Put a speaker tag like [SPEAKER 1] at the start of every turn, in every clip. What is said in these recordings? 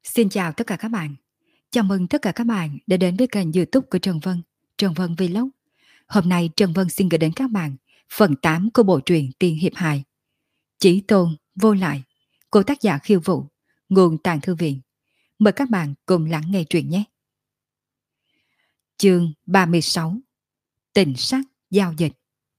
[SPEAKER 1] Xin chào tất cả các bạn. Chào mừng tất cả các bạn đã đến với kênh YouTube của Trần Vân Vlog. Hôm nay Trần Vân xin gửi đến các bạn phần 8 của bộ truyện Tiên Hiệp Hài. Chí tôn, vô lại, của tác giả Khiêu Vũ, nguồn Tàng Thư Viện. Mời các bạn cùng lắng nghe truyện nhé. Chương 36. Tình sắc giao dịch.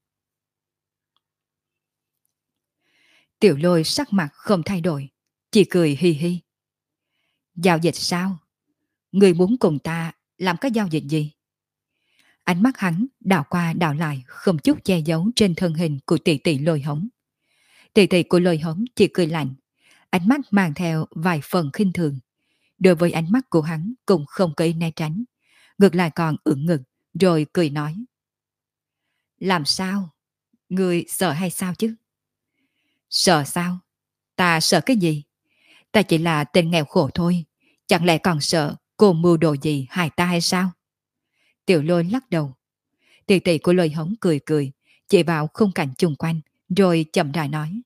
[SPEAKER 1] Tiểu Lôi sắc mặt không thay đổi, chỉ cười hi hi. Giao dịch sao? Người muốn cùng ta làm cái giao dịch gì? Ánh mắt hắn đảo qua đảo lại, không chút che giấu trên thân hình của tỷ tỷ Lôi Hống. Tỷ tỷ của Lôi Hống chỉ cười lạnh, ánh mắt mang theo vài phần khinh thường. Đối với ánh mắt của hắn cũng không có ý né tránh, ngược lại còn ưỡn ngực, rồi cười nói. Làm sao? Người sợ hay sao chứ? Sợ sao? Ta sợ cái gì? Ta chỉ là tên nghèo khổ thôi, chẳng lẽ còn sợ cô mưu đồ gì hại ta hay sao? Tiểu Lôi lắc đầu. Tỷ tỷ của Lôi Hống cười cười, chỉ vào khung cảnh chung quanh, rồi chậm rãi nói.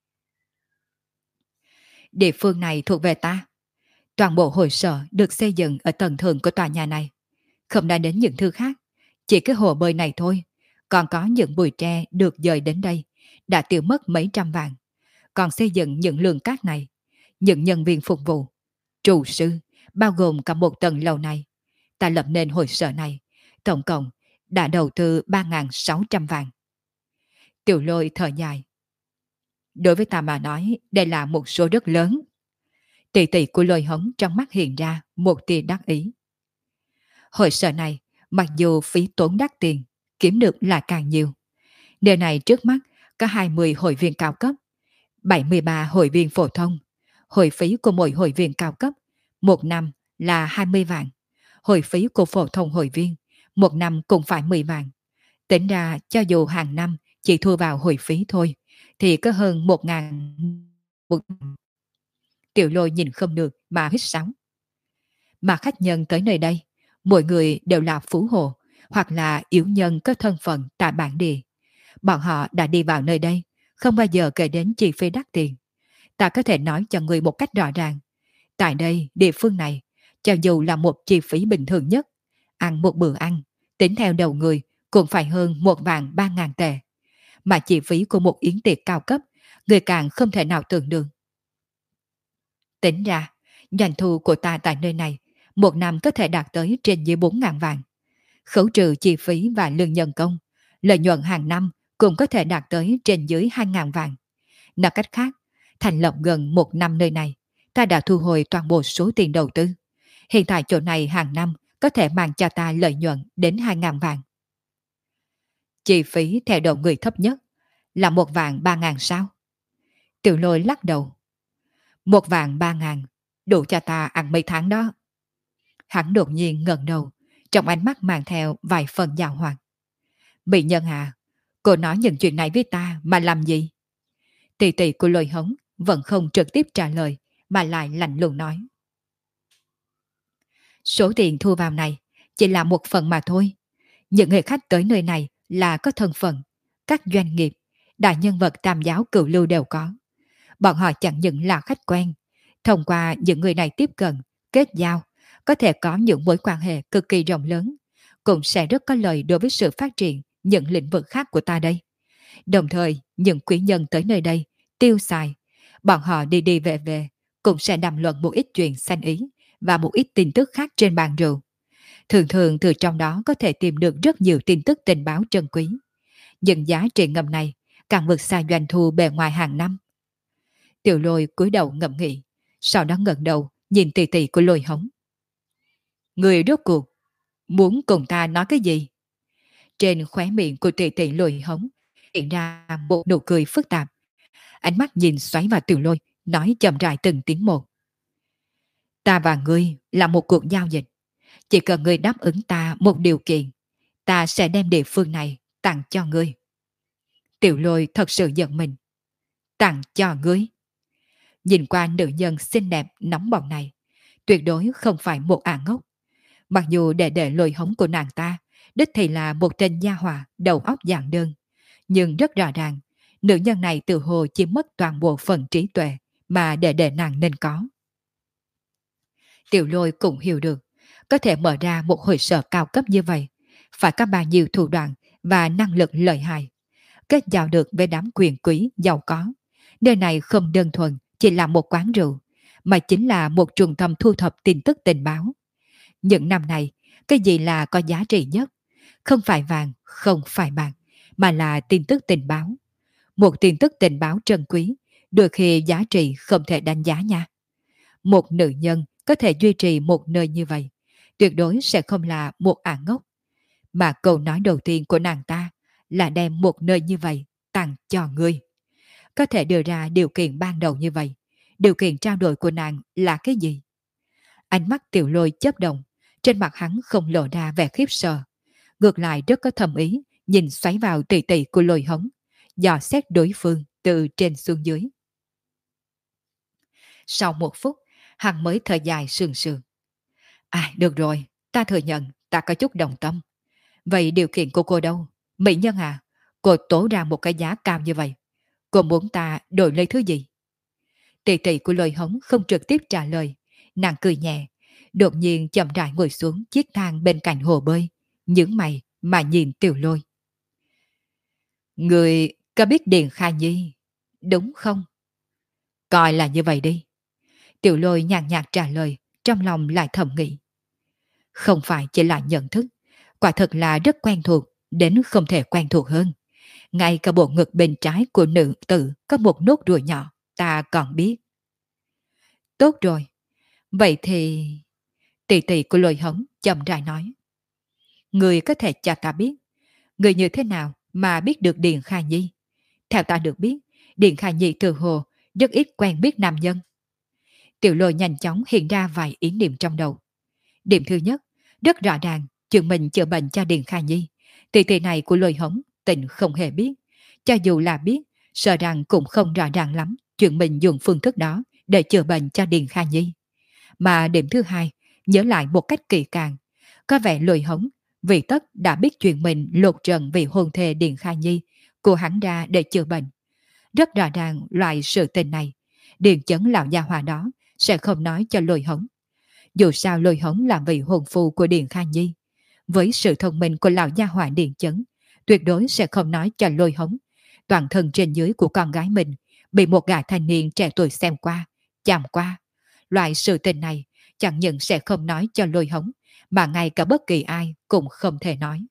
[SPEAKER 1] Địa phương này thuộc về ta. Toàn bộ hội sở được xây dựng ở tầng thượng của tòa nhà này. Không đã đến những thứ khác, chỉ cái hồ bơi này thôi. Còn có những bụi tre được dời đến đây, đã tiêu mất mấy trăm vạn. Còn xây dựng những lượng cát này, những nhân viên phục vụ, trụ sư, bao gồm cả một tầng lầu này. Ta lập nên hội sở này, tổng cộng đã đầu tư 3.600 vạn. Tiểu Lôi thở dài. Đối với ta mà nói, đây là một số rất lớn. Tỷ tỷ của Lôi Hống trong mắt hiện ra một tia đắc ý. Hội sở này, mặc dù phí tốn đắt tiền, kiếm được là càng nhiều. Nơi này trước mắt có 20 hội viên cao cấp, 73 hội viên phổ thông. Hội phí của mỗi hội viên cao cấp, một năm là 20 vạn. Hội phí của phổ thông hội viên, một năm cũng phải 10 vạn. Tính ra cho dù hàng năm chỉ thu vào hội phí thôi, thì có hơn 1.000 một năm. Tiểu Lôi nhìn không được mà hít sóng. Mà khách nhân tới nơi đây, mỗi người đều là phú hộ hoặc là yếu nhân có thân phận tại bản địa. Bọn họ đã đi vào nơi đây, không bao giờ kể đến chi phí đắt tiền. Ta có thể nói cho người một cách rõ ràng. Tại đây, địa phương này, cho dù là một chi phí bình thường nhất, ăn một bữa ăn, tính theo đầu người cũng phải hơn 1.300.000 tệ. Mà chi phí của một yến tiệc cao cấp, người càng không thể nào tưởng được. Tính ra, doanh thu của ta tại nơi này, một năm có thể đạt tới trên dưới 4.000 vạn. Khấu trừ chi phí và lương nhân công, lợi nhuận hàng năm cũng có thể đạt tới trên dưới 2.000 vạn. Nói cách khác, thành lập gần một năm nơi này, ta đã thu hồi toàn bộ số tiền đầu tư. Hiện tại chỗ này hàng năm có thể mang cho ta lợi nhuận đến 2.000 vạn. Chi phí theo đầu người thấp nhất là 1.300.000 sao? Tiểu Lôi lắc đầu. 1.300.000 đủ cho ta ăn mấy tháng đó. Hắn đột nhiên ngẩng đầu, trong ánh mắt mang theo vài phần giảo hoạt. Mỹ Nhân à, cô nói những chuyện này với ta mà làm gì? Tỷ tỷ của Lôi Hống vẫn không trực tiếp trả lời, mà lại lạnh lùng nói. Số tiền thu vào này chỉ là một phần mà thôi. Những người khách tới nơi này là có thân phận, các doanh nghiệp, đại nhân vật tam giáo cửu lưu đều có. Bọn họ chẳng những là khách quen, thông qua những người này tiếp cận, kết giao, có thể có những mối quan hệ cực kỳ rộng lớn, cũng sẽ rất có lợi đối với sự phát triển những lĩnh vực khác của ta đây. Đồng thời, những quý nhân tới nơi đây, tiêu xài, bọn họ đi đi về về, cũng sẽ đàm luận một ít chuyện sanh ý và một ít tin tức khác trên bàn rượu. Thường thường từ trong đó có thể tìm được rất nhiều tin tức tình báo trân quý. Nhưng giá trị ngầm này càng vượt xa doanh thu bề ngoài hàng năm. Tiểu Lôi cúi đầu ngẫm nghĩ, sau đó ngẩng đầu nhìn tỷ tỷ của Lôi Hống. Người rốt cuộc muốn cùng ta nói cái gì? Trên khóe miệng của tỷ tỷ Lôi Hống hiện ra một nụ cười phức tạp. Ánh mắt nhìn xoáy vào Tiểu Lôi, nói chậm rãi từng tiếng một. Ta và ngươi là một cuộc giao dịch. Chỉ cần ngươi đáp ứng ta một điều kiện, ta sẽ đem địa phương này tặng cho ngươi. Tiểu Lôi thật sự giận mình. Tặng cho ngươi. Nhìn qua nữ nhân xinh đẹp nóng bỏng này, tuyệt đối không phải một ả ngốc. Mặc dù đệ Lôi Hống của nàng ta đích thì là một tên nha hòa đầu óc giản đơn, nhưng rất rõ ràng nữ nhân này tự hồ chỉ mất toàn bộ phần trí tuệ mà đệ nàng nên có. Tiểu Lôi cũng hiểu được, có thể mở ra một hội sở cao cấp như vậy, phải có bao nhiêu thủ đoạn và năng lực lợi hại, kết giao được với đám quyền quý giàu có. Nơi này không đơn thuần chỉ là một quán rượu, mà chính là một trung tâm thu thập tin tức tình báo. Những năm này, cái gì là có giá trị nhất? Không phải vàng, không phải bạc, mà là tin tức tình báo. Một tin tức tình báo trân quý, đôi khi giá trị không thể đánh giá nha. Một nữ nhân có thể duy trì một nơi như vậy, tuyệt đối sẽ không là một ả ngốc. Mà câu nói đầu tiên của nàng ta là đem một nơi như vậy tặng cho ngươi. Có thể đưa ra điều kiện ban đầu như vậy. Điều kiện trao đổi của nàng là cái gì? Ánh mắt Tiểu Lôi chớp động, trên mặt hắn không lộ ra vẻ khiếp sợ. Ngược lại rất có thầm ý, nhìn xoáy vào tỉ tỉ của Lôi Hống, dò xét đối phương từ trên xuống dưới. Sau một phút, hắn mới thở dài sườn sườn. À, được rồi, ta thừa nhận, ta có chút đồng tâm. Vậy điều kiện của cô đâu? Mỹ nhân à, cô tố ra một cái giá cao như vậy. Cô muốn ta đổi lấy thứ gì? Tỷ tỷ của Lôi Hống không trực tiếp trả lời. Nàng cười nhẹ, đột nhiên chậm rãi ngồi xuống chiếc thang bên cạnh hồ bơi, nhướng mày mà nhìn Tiểu Lôi. Người có biết Điền Kha Nhi, đúng không? Coi là như vậy đi. Tiểu Lôi nhàn nhạt trả lời, trong lòng lại thầm nghĩ. Không phải chỉ là nhận thức, quả thật là rất quen thuộc, đến không thể quen thuộc hơn. Ngay cả bộ ngực bên trái của nữ tử có một nốt ruồi nhỏ, ta còn biết. Tốt rồi, vậy thì... Tỷ tỷ của Lôi Hống chậm rãi nói. Người có thể cho ta biết, người như thế nào mà biết được Điền Kha Nhi? Theo ta được biết, Điền Kha Nhi từ hồ rất ít quen biết nam nhân. Tiểu Lôi nhanh chóng hiện ra vài ý niệm trong đầu. Điểm thứ nhất, rất rõ ràng, chuyện mình chữa bệnh cho Điền Kha Nhi. Tỷ tỷ này của Lôi Hống tình không hề biết. Cho dù là biết, sợ rằng cũng không rõ ràng lắm chuyện mình dùng phương thức đó để chữa bệnh cho Điền Kha Nhi. Mà điểm thứ hai, nhớ lại một cách kỳ càng. Có vẻ Lôi Hống vì tất đã biết chuyện mình lột trần vì hôn thê Điền Kha Nhi của hắn ra để chữa bệnh. Rất rõ ràng loại sự tình này, Điền Chấn lão gia hòa đó sẽ không nói cho Lôi Hống. Dù sao Lôi Hống là vị hôn phu của Điền Kha Nhi. Với sự thông minh của lão gia hỏa Điền Chấn, tuyệt đối sẽ không nói cho Lôi Hống. Toàn thân trên dưới của con gái mình bị một gã thanh niên trẻ tuổi xem qua, chạm qua. Loại sự tình này chẳng những sẽ không nói cho Lôi Hống, mà ngay cả bất kỳ ai cũng không thể nói.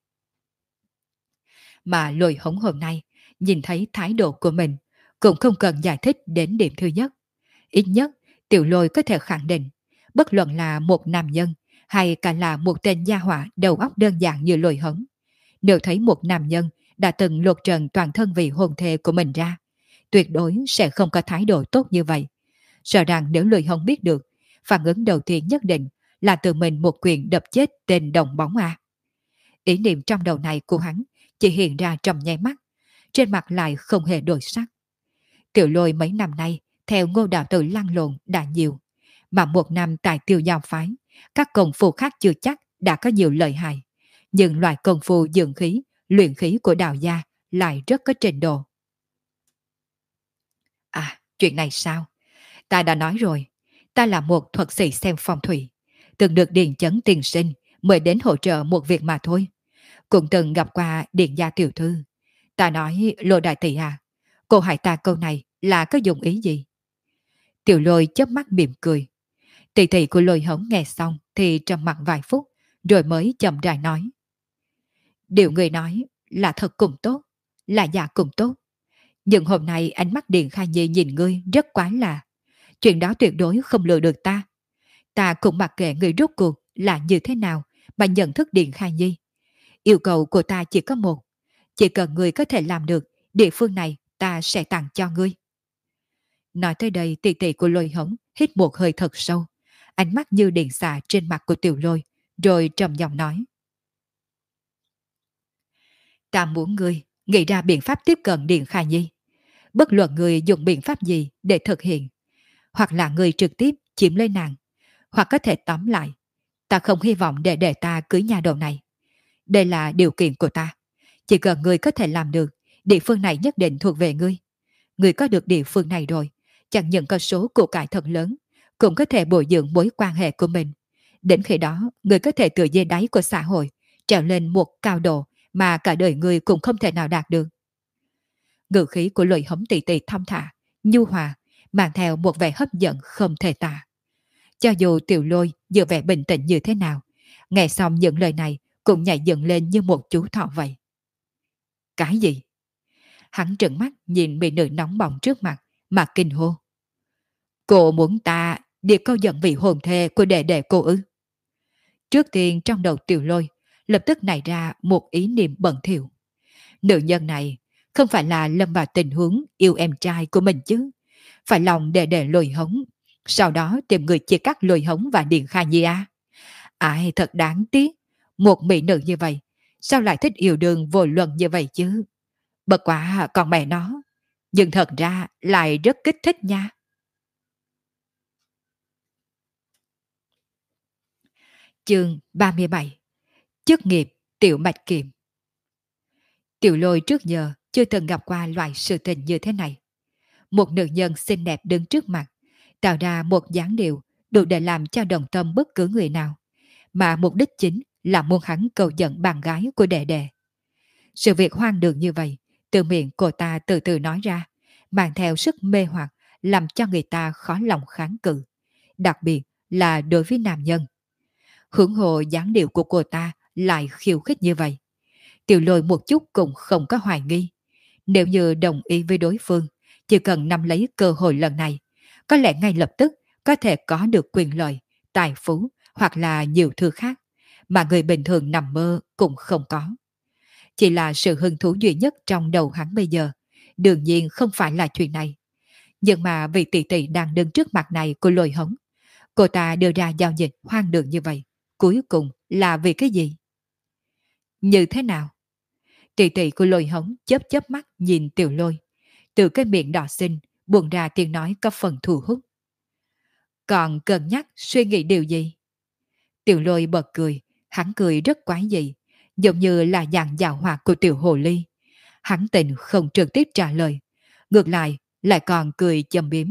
[SPEAKER 1] Mà Lôi Hống hôm nay nhìn thấy thái độ của mình, cũng không cần giải thích đến điểm thứ nhất. Ít nhất, Tiểu Lôi có thể khẳng định, bất luận là một nam nhân hay cả là một tên gia hỏa đầu óc đơn giản như Lôi Hống, nếu thấy một nam nhân đã từng lột trần toàn thân vì hôn thê của mình ra, tuyệt đối sẽ không có thái độ tốt như vậy. Sợ rằng nếu Lôi Hống biết được, phản ứng đầu tiên nhất định là tự mình một quyền đập chết tên đồng bóng A. Ý niệm trong đầu này của hắn chỉ hiện ra trong nháy mắt, trên mặt lại không hề đổi sắc. Tiểu Lôi mấy năm nay theo Ngô đạo tử lăn lộn đã nhiều, mà một năm tại Tiêu Giao phái, các công phu khác chưa chắc đã có nhiều lợi hại, nhưng loại công phu dưỡng khí, luyện khí của đạo gia lại rất có trình độ. À, chuyện này sao? Ta đã nói rồi, ta là một thuật sĩ xem phong thủy, từng được Điền Chấn tiền sinh mời đến hỗ trợ một việc mà thôi. Cũng từng gặp qua Điền gia tiểu thư. Ta nói Lô đại tỷ à, cô hỏi ta câu này là có dụng ý gì? Tiểu Lôi chớp mắt mỉm cười. Tỷ tỷ của Lôi Hống nghe xong thì trầm mặc vài phút, rồi mới chậm rãi nói. Điều người nói là thật cũng tốt, là giả cũng tốt. Nhưng hôm nay ánh mắt Điền Kha Nhi nhìn ngươi rất quái lạ. Chuyện đó tuyệt đối không lừa được ta. Ta cũng mặc kệ người rốt cuộc là như thế nào mà nhận thức Điền Kha Nhi. Yêu cầu của ta chỉ có một. Chỉ cần người có thể làm được, địa phương này ta sẽ tặng cho ngươi. Nói tới đây tỷ tỷ của Lôi Hống hít một hơi thật sâu. Ánh mắt như điện xạ trên mặt của Tiểu Lôi, rồi trầm giọng nói. Ta muốn ngươi nghĩ ra biện pháp tiếp cận Điền Kha Nhi. Bất luận người dùng biện pháp gì để thực hiện. Hoặc là người trực tiếp chiếm lấy nàng, hoặc có thể tóm lại. Ta không hy vọng để ta cưới nhà đầu này. Đây là điều kiện của ta. Chỉ cần người có thể làm được, địa phương này nhất định thuộc về ngươi. Ngươi có được địa phương này rồi, chẳng những có số của cải thật lớn, cũng có thể bồi dưỡng mối quan hệ của mình. Đến khi đó, người có thể từ dưới đáy của xã hội, trèo lên một cao độ mà cả đời người cũng không thể nào đạt được. Ngữ khí của Lôi Hống Tỷ Tỷ thong thả, nhu hòa, mang theo một vẻ hấp dẫn không thể tả. Cho dù Tiểu Lôi giữ vẻ bình tĩnh như thế nào, nghe xong những lời này cũng nhảy dựng lên như một chú thỏ vậy. Cái gì? Hắn trợn mắt nhìn mỹ nữ nóng bỏng trước mặt mà kinh hô. Cô muốn ta đi câu dẫn vị hồn thê của đệ đệ cô ư? Trước tiên trong đầu Tiểu Lôi lập tức nảy ra một ý niệm bẩn thỉu. Nữ nhân này không phải là lâm vào tình huống yêu em trai của mình chứ, phải lòng đệ đệ Lôi Hống, sau đó tìm người chia cắt Lôi Hống và Điền Kha Nhi à? Ai thật đáng tiếc, một mỹ nữ như vậy sao lại thích yêu đương vô luận như vậy chứ? Bất quá còn mẹ nó, nhưng thật ra lại rất kích thích nha. Chương 37. Chức nghiệp Tiểu Bạch Kiệm. Tiểu Lôi trước giờ chưa từng gặp qua loại sự tình như thế này. Một nữ nhân xinh đẹp đứng trước mặt, tạo ra một dáng điệu đủ để làm cho đồng tâm bất cứ người nào, mà mục đích chính là muốn hắn cầu dẫn bạn gái của đệ đệ. Sự việc hoang đường như vậy, từ miệng cô ta từ từ nói ra, mang theo sức mê hoặc, làm cho người ta khó lòng kháng cự, đặc biệt là đối với nam nhân. Hưởng hộ dáng điệu của cô ta lại khiêu khích như vậy. Tiểu Lôi một chút cũng không có hoài nghi. Nếu như đồng ý với đối phương, chỉ cần nắm lấy cơ hội lần này, có lẽ ngay lập tức có thể có được quyền lợi, tài phú hoặc là nhiều thứ khác, mà người bình thường nằm mơ cũng không có. Chỉ là sự hứng thú duy nhất trong đầu hắn bây giờ, đương nhiên không phải là chuyện này. Nhưng mà vị tỷ tỷ đang đứng trước mặt này của Lôi Hống, cô ta đưa ra giao dịch hoang đường như vậy, cuối cùng là vì cái gì? Như thế nào? Tỷ tỷ của Lôi Hống chớp chớp mắt nhìn Tiểu Lôi, từ cái miệng đỏ xinh buông ra tiếng nói có phần thu hút. Còn cân nhắc suy nghĩ điều gì? Tiểu Lôi bật cười, hắn cười rất quái dị, giống như là dạng dạo hoạt của Tiểu Hồ Ly. Hắn tình không trực tiếp trả lời, ngược lại còn cười châm biếm.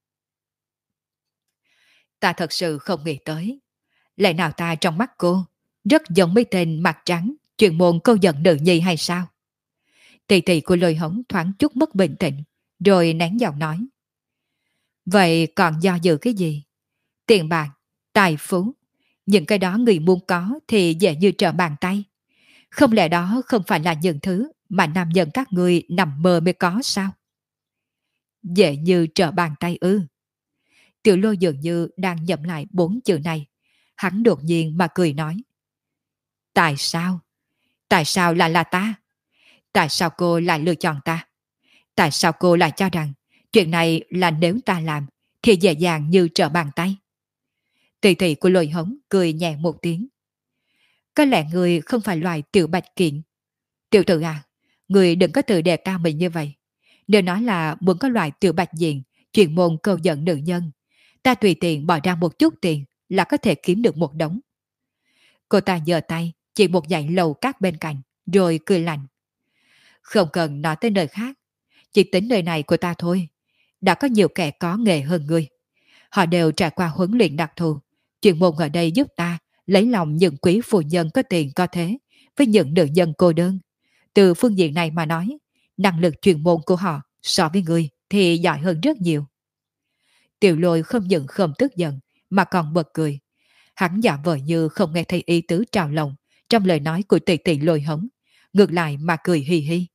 [SPEAKER 1] Ta thật sự không nghĩ tới, lẽ nào ta trong mắt cô rất giống mấy tên mặt trắng chuyên môn câu giận nữ nhi hay sao? Tỷ tỷ của Lôi Hống thoáng chút mất bình tĩnh, rồi nén giọng nói. Vậy còn do dự cái gì? Tiền bạc, tài phú, những cái đó người muốn có thì dễ như trở bàn tay. Không lẽ đó không phải là những thứ mà nam nhân các người nằm mơ mới có sao? Dễ như trở bàn tay ư? Tiểu Lôi dường như đang nhẩm lại 4 chữ này. Hắn đột nhiên mà cười nói. Tại sao? Tại sao lại là ta? Tại sao cô lại lựa chọn ta? Tại sao cô lại cho rằng chuyện này là nếu ta làm thì dễ dàng như trở bàn tay? Tỷ tỷ của Lôi Hống cười nhẹ một tiếng. Có lẽ người không phải loài tiểu bạch kiện. Tiểu tử à, người đừng có tự đề cao mình như vậy. Nếu nói là muốn có loài tiểu bạch diện, chuyên môn câu dẫn nữ nhân, ta tùy tiện bỏ ra một chút tiền là có thể kiếm được một đống. Cô ta giơ tay chỉ một dãy lầu cát bên cạnh, rồi cười lạnh. Không cần nói tới nơi khác, chỉ tính nơi này của ta thôi. Đã có nhiều kẻ có nghề hơn ngươi. Họ đều trải qua huấn luyện đặc thù. Chuyên môn ở đây giúp ta lấy lòng những quý phụ nhân có tiền có thế với những nữ nhân cô đơn. Từ phương diện này mà nói, năng lực chuyên môn của họ so với ngươi thì giỏi hơn rất nhiều. Tiểu Lôi không những không tức giận mà còn bật cười. Hắn giả vờ như không nghe thấy ý tứ trào lòng trong lời nói của tỷ tỷ Lôi Hống, ngược lại mà cười hì hì.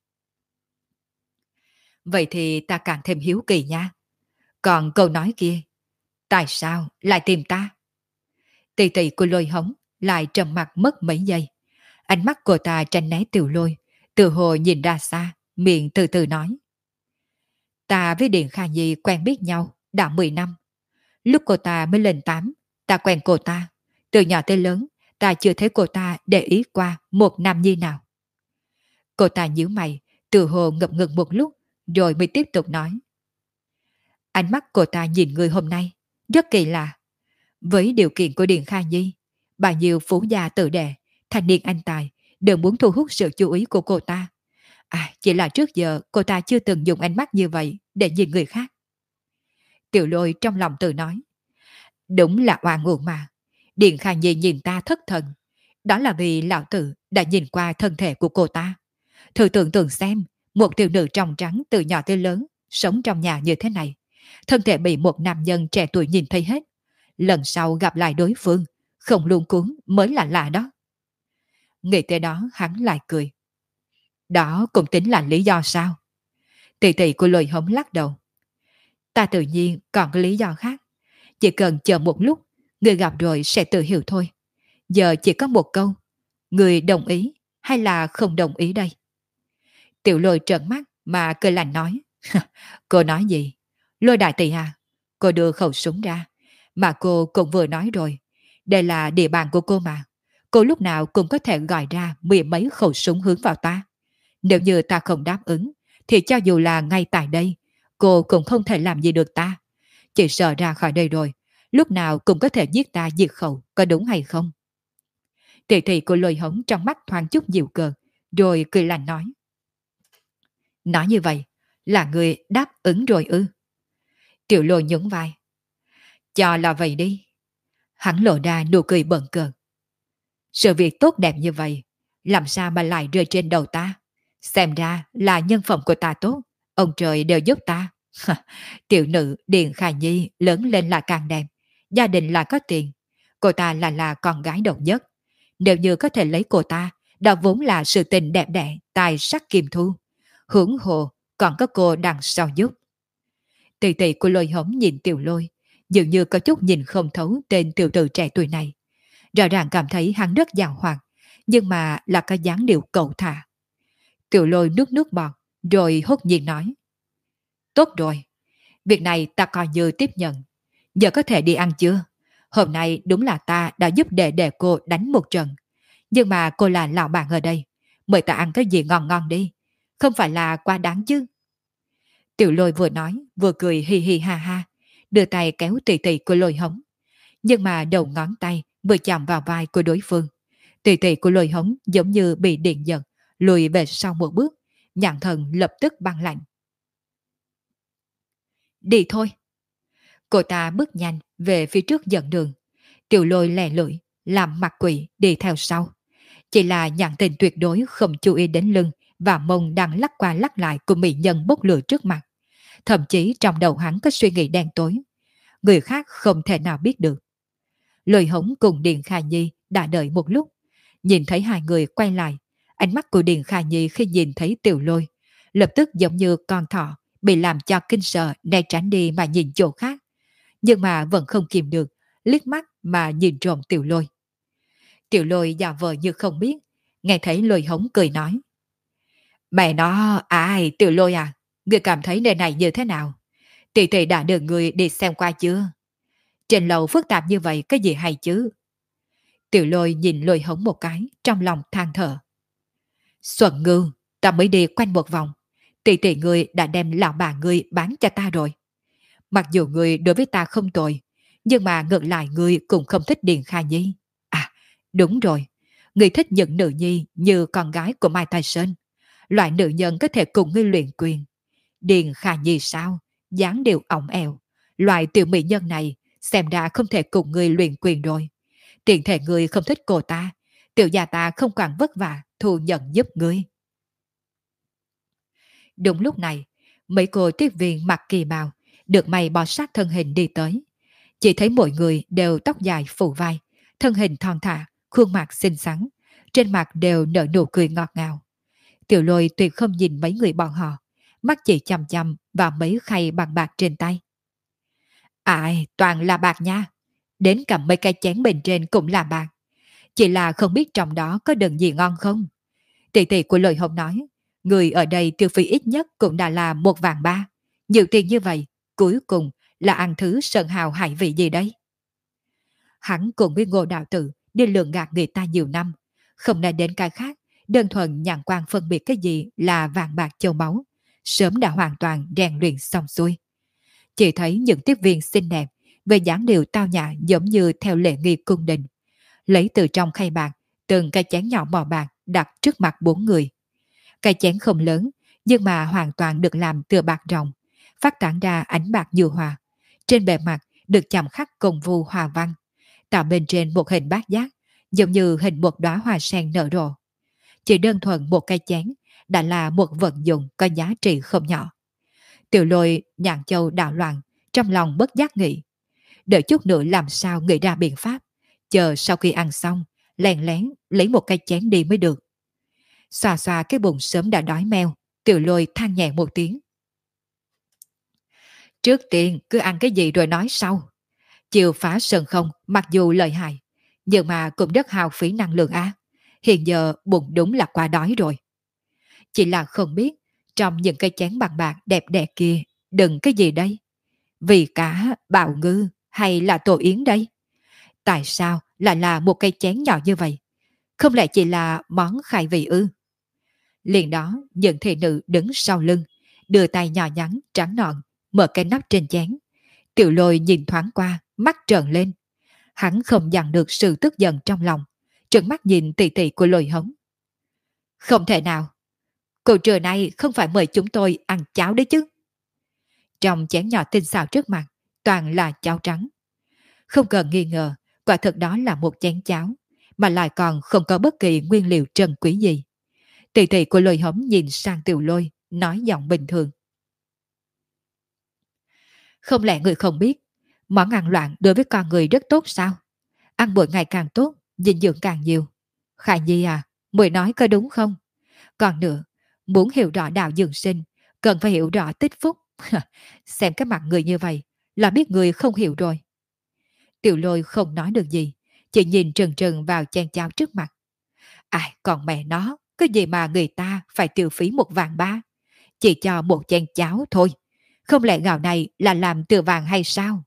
[SPEAKER 1] Vậy thì ta càng thêm hiếu kỳ nha. Còn câu nói kia, tại sao lại tìm ta? Tỷ tỷ của Lôi Hống lại trầm mặt mất mấy giây. Ánh mắt cô ta tránh né Tiểu Lôi, từ hồ nhìn ra xa, miệng từ từ nói. Ta với Điện Kha Nhi quen biết nhau đã 10 năm. Lúc cô ta mới lên 8, ta quen cô ta. Từ nhỏ tới lớn, ta chưa thấy cô ta để ý qua một nam nhi nào. Cô ta nhíu mày, từ hồ ngập ngừng một lúc, rồi mới tiếp tục nói. Ánh mắt cô ta nhìn người hôm nay, rất kỳ lạ. Với điều kiện của Điện Kha Nhi, bao nhiêu phú gia tự đệ, thanh niên anh tài, đều muốn thu hút sự chú ý của cô ta. À, chỉ là trước giờ cô ta chưa từng dùng ánh mắt như vậy để nhìn người khác. Tiểu Lôi trong lòng tự nói. Đúng là oan uổng mà. Điện Khả Nhi nhìn ta thất thần. Đó là vì lão tử đã nhìn qua thân thể của cô ta. Thử tưởng tượng xem, một thiếu nữ trong trắng từ nhỏ tới lớn, sống trong nhà như thế này. Thân thể bị một nam nhân trẻ tuổi nhìn thấy hết. Lần sau gặp lại đối phương, không luôn cuốn mới là lạ đó. Nghĩ tới đó hắn lại cười. Đó cũng tính là lý do sao? Tỷ tỷ của Lôi Hống lắc đầu. Ta tự nhiên còn có lý do khác. Chỉ cần chờ một lúc, người gặp rồi sẽ tự hiểu thôi. Giờ chỉ có một câu. Người đồng ý hay là không đồng ý đây? Tiểu Lôi trợn mắt mà cười lạnh nói. Cô nói gì? Lôi đại tỷ à? Cô đưa khẩu súng ra. Mà cô cũng vừa nói rồi. Đây là địa bàn của cô mà. Cô lúc nào cũng có thể gọi ra mười mấy khẩu súng hướng vào ta. Nếu như ta không đáp ứng, thì cho dù là ngay tại đây, cô cũng không thể làm gì được ta. Chỉ sợ ra khỏi đây rồi, lúc nào cũng có thể giết ta diệt khẩu, có đúng hay không? Tỷ tỷ của Lôi Hống trong mắt thoáng chút dịu cợt, rồi cười lạnh nói. Nói như vậy, là người đáp ứng rồi ư? Tiểu Lôi nhún vai. Cho là vậy đi. Hắn lộ ra nụ cười bận cợt. Sự việc tốt đẹp như vậy, làm sao mà lại rơi trên đầu ta? Xem ra là nhân phẩm của ta tốt, ông trời đều giúp ta. Tiểu nữ Điền Khả Nhi lớn lên là càng đẹp, gia đình là có tiền. Cô ta là con gái độc nhất. Nếu như có thể lấy cô ta, đó vốn là sự tình đẹp đẽ, tài sắc kiềm thu. Huống hồ, còn có cô đằng sau giúp. Tỷ tỷ của Lôi Hống nhìn Tiểu Lôi, dường như có chút nhìn không thấu tên tiểu tử trẻ tuổi này. Rõ ràng cảm thấy hắn rất giàu hoạt, nhưng mà là cái dáng điệu cẩu thả. Tiểu Lôi nuốt nước bọt, rồi hốt nhiên nói. Tốt rồi, việc này ta coi như tiếp nhận. Giờ có thể đi ăn chưa? Hôm nay đúng là ta đã giúp đệ cô đánh một trận. Nhưng mà cô là lão bạn ở đây. Mời ta ăn cái gì ngon ngon đi. Không phải là quá đáng chứ. Tiểu Lôi vừa nói, vừa cười hi hi ha ha. Đưa tay kéo tỷ tỷ của Lôi Hống. Nhưng mà đầu ngón tay vừa chạm vào vai của đối phương. Tỷ tỷ của Lôi Hống giống như bị điện giật, lùi về sau một bước. Nhãn thần lập tức băng lạnh. Đi thôi. Cô ta bước nhanh về phía trước dẫn đường. Tiểu Lôi lè lưỡi, làm mặt quỷ đi theo sau. Chỉ là nhãn tình tuyệt đối không chú ý đến lưng và mông đang lắc qua lắc lại của mỹ nhân bốc lửa trước mặt. Thậm chí trong đầu hắn có suy nghĩ đen tối. Người khác không thể nào biết được. Lôi Hống cùng Điền Khả Nhi đã đợi một lúc. Nhìn thấy hai người quay lại. Ánh mắt của Điền Khả Nhi khi nhìn thấy Tiểu Lôi lập tức giống như con thỏ bị làm cho kinh sợ né tránh đi mà nhìn chỗ khác. Nhưng mà vẫn không kìm được, liếc mắt mà nhìn trộm Tiểu Lôi. Tiểu Lôi giả vờ như không biết, nghe thấy Lôi Hống cười nói. Mẹ nó, ai, Tiểu Lôi à, người cảm thấy nơi này như thế nào? Tỷ tỷ đã được người đi xem qua chưa? Trên lầu phức tạp như vậy cái gì hay chứ? Tiểu Lôi nhìn Lôi Hống một cái, trong lòng than thở. Xuân Ngư, ta mới đi quanh một vòng. Tỷ tỷ người đã đem lão bà người bán cho ta rồi. Mặc dù người đối với ta không tồi, nhưng mà ngược lại người cũng không thích Điền Khả Nhi. À, đúng rồi, người thích những nữ nhi như con gái của Mai Tài Sơn. Loại nữ nhân có thể cùng ngươi luyện quyền. Điền Khả Nhi sao? Dáng điệu ỏng ẻo. Loại tiểu mỹ nhân này xem ra không thể cùng ngươi luyện quyền rồi. Tiền thể ngươi không thích cô ta, tiểu gia ta không quản vất vả thu nhận giúp ngươi. Đúng lúc này, mấy cô tiếp viên mặc kỳ bào được mày bò sát thân hình đi tới. Chỉ thấy mỗi người đều tóc dài phủ vai, thân hình thon thả, khuôn mặt xinh xắn, trên mặt đều nở nụ cười ngọt ngào. Tiểu Lôi tuyệt không nhìn mấy người bọn họ, mắt chỉ chằm chằm vào mấy khay bằng bạc trên tay. Ai, toàn là bạc nha, đến cả mấy cái chén bên trên cũng là bạc. Chỉ là không biết trong đó có đựng gì ngon không? Tỷ tỷ của Lôi Hồng nói, người ở đây tiêu phí ít nhất cũng đã là 1,3 vạn. Nhiều tiền như vậy, cuối cùng là ăn thứ sơn hào hải vị gì đấy? Hắn cùng với Ngô Đạo Tử đi lường gạt người ta nhiều năm, không nói đến cái khác, đơn thuần nhãn quan phân biệt cái gì là vàng bạc châu báu, sớm đã hoàn toàn rèn luyện xong xuôi. Chỉ thấy những tiếp viên xinh đẹp, về dáng điệu tao nhã giống như theo lệ nghi cung đình, lấy từ trong khay bạc từng cái chén nhỏ màu bạc đặt trước mặt bốn người. Cái chén không lớn, nhưng mà hoàn toàn được làm từ bạc ròng, phát tán ra ánh bạc như hòa. Trên bề mặt được chạm khắc công phu hòa văn, tạo bên trên một hình bát giác, giống như hình một đóa hoa sen nở rộ. Chỉ đơn thuần một cây chén đã là một vật dụng có giá trị không nhỏ. Tiểu Lôi nhạn châu đảo loạn, trong lòng bất giác nghĩ, đợi chút nữa làm sao nghĩ ra biện pháp, chờ sau khi ăn xong, lén lén lấy một cây chén đi mới được. Xoa xoa cái bụng sớm đã đói meo, Tiểu Lôi than nhẹ một tiếng. Trước tiên cứ ăn cái gì rồi nói sau. Chiều phá sơn không mặc dù lợi hại, nhưng mà cũng rất hao phí năng lượng á. Hiện giờ bụng đúng là quá đói rồi. Chỉ là không biết trong những cây chén bằng bạc đẹp đẽ kia đừng cái gì đây? Vì cá, bào ngư hay là tổ yến đây? Tại sao lại là một cây chén nhỏ như vậy? Không lẽ chỉ là món khai vị ư? Liền đó những thị nữ đứng sau lưng, đưa tay nhỏ nhắn trắng nõn mở cái nắp trên chén. Tiểu Lôi nhìn thoáng qua, mắt trợn lên. Hắn không dằn được sự tức giận trong lòng, trợn mắt nhìn tỷ tỷ của Lôi Hống. Không thể nào, cô trưa nay không phải mời chúng tôi ăn cháo đấy chứ? Trong chén nhỏ tinh xảo trước mặt, toàn là cháo trắng. Không cần nghi ngờ, quả thực đó là một chén cháo, mà lại còn không có bất kỳ nguyên liệu trân quý gì. Tỷ tỷ của Lôi Hống nhìn sang Tiểu Lôi, nói giọng bình thường. Không lẽ người không biết, món ăn loạn đối với con người rất tốt sao? Ăn bữa ngày càng tốt, dinh dưỡng càng nhiều. Khải Nhi à, muội nói có đúng không? Còn nữa, muốn hiểu rõ đạo dưỡng sinh, cần phải hiểu rõ tích phúc. Xem cái mặt người như vậy, là biết người không hiểu rồi. Tiểu Lôi không nói được gì, chỉ nhìn trừng trừng vào chén cháo trước mặt. Ai, còn mẹ nó, cái gì mà người ta phải tiêu phí 1,3 vạn, chỉ cho một chén cháo thôi. Không lẽ gạo này là làm từ vàng hay sao?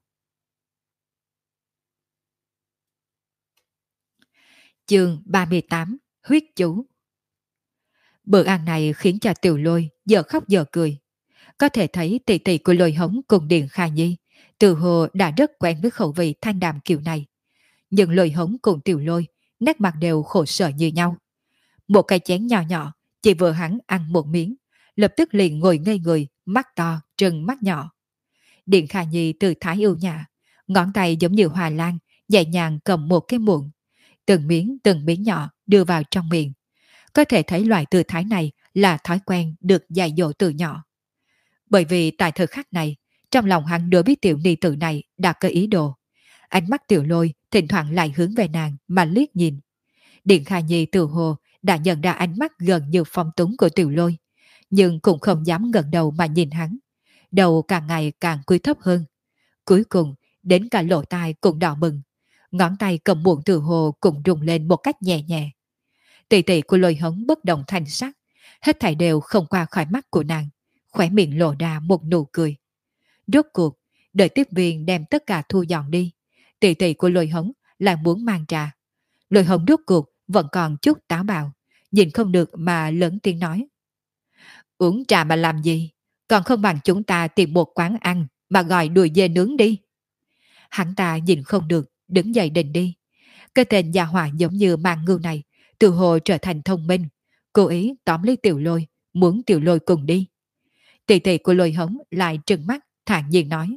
[SPEAKER 1] Chương 38: Huyết chú. Bữa ăn này khiến cho Tiểu Lôi giờ khóc giờ cười. Có thể thấy tỷ tỷ của Lôi Hống cùng Điện Kha Nhi từ hồ đã rất quen với khẩu vị thanh đạm kiểu này. Nhưng Lôi Hống cùng Tiểu Lôi nét mặt đều khổ sở như nhau. Một cái chén nhỏ nhỏ, chỉ vừa hắn ăn một miếng, lập tức liền ngồi ngây người, mắt to, trừng mắt nhỏ. Điện Kha Nhi từ thái ưu nhã, ngón tay giống như hoa lan, nhẹ nhàng cầm một cái muỗng, từng miếng nhỏ đưa vào trong miệng. Có thể thấy loại tư thái này là thói quen được dạy dỗ từ nhỏ. Bởi vì tại thời khắc này, trong lòng hắn đối với tiểu ni tử này đã có ý đồ. Ánh mắt Tiểu Lôi thỉnh thoảng lại hướng về nàng mà liếc nhìn. Điện Kha Nhi tự hồ đã nhận ra ánh mắt gần như phong túng của Tiểu Lôi, nhưng cũng không dám ngẩng đầu mà nhìn hắn. Đầu càng ngày càng cúi thấp hơn. Cuối cùng, đến cả lỗ tai cũng đỏ bừng. Ngón tay cầm muỗng tự hồ cũng rung lên một cách nhẹ nhẹ. Tỷ tỷ của Lôi Hống bất động thanh sắc, hết thảy đều không qua khỏi mắt của nàng, khóe miệng lộ ra một nụ cười. Rốt cuộc, đợi tiếp viên đem tất cả thu dọn đi, tỷ tỷ của Lôi Hống lại muốn mang trà. Lôi Hống rốt cuộc vẫn còn chút táo bạo, nhìn không được mà lớn tiếng nói. Uống trà mà làm gì? Còn không bằng chúng ta tìm một quán ăn mà gọi đùi dê nướng đi. Hắn ta nhìn không được, đứng dậy định đi. Cái tên gia hỏa giống như mang ngưu này, từ hồ trở thành thông minh, cố ý tóm lấy Tiểu Lôi, muốn Tiểu Lôi cùng đi. Tỷ tỷ của Lôi Hống lại trừng mắt, thản nhiên nói.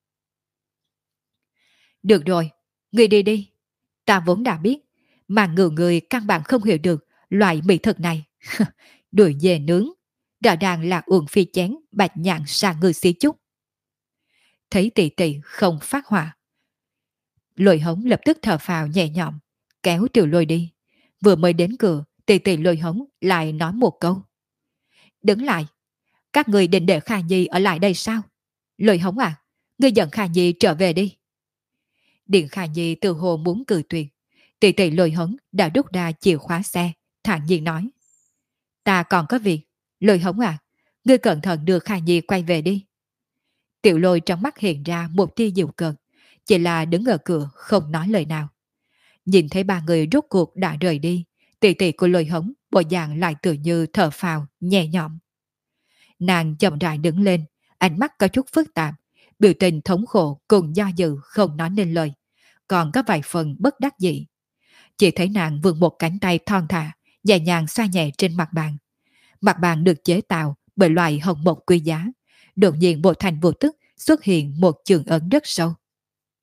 [SPEAKER 1] Được rồi, ngươi đi đi. Ta vốn đã biết, mà người căn bản không hiểu được loại mỹ thực này. Đuổi dê nướng, rõ ràng là uổng phi chén bạch nhạn xa người xí chút. Thấy tỷ tỷ không phát hỏa, Lôi Hống lập tức thở phào nhẹ nhõm, kéo Tiểu Lôi đi. Vừa mới đến cửa, tỷ tỷ Lôi Hống lại nói một câu. Đứng lại, các người định để Kha Nhi ở lại đây sao? Lôi Hống à, ngươi dẫn Kha Nhi trở về đi. Điện Kha Nhi từ hồ muốn cười tuyệt. Tỷ tỷ Lôi Hống đã đút ra chìa khóa xe, thản nhiên nói. Ta còn có việc, Lôi Hống à, ngươi cẩn thận đưa Kha Nhi quay về đi. Tiểu Lôi trong mắt hiện ra một tia dịu cợt, chỉ là đứng ở cửa không nói lời nào. Nhìn thấy ba người rốt cuộc đã rời đi, tỷ tỷ của Lôi Hống bộ dạng lại tự như thở phào nhẹ nhõm. Nàng chậm rãi đứng lên, ánh mắt có chút phức tạp, biểu tình thống khổ cùng do dự không nói nên lời, còn có vài phần bất đắc dĩ. Chỉ thấy nàng vươn một cánh tay thon thả, nhẹ nhàng xoa nhẹ trên mặt bàn. Mặt bàn được chế tạo bởi loại hồng mộc quý giá, đột nhiên bộ thành vô tức xuất hiện một trường ấn rất sâu.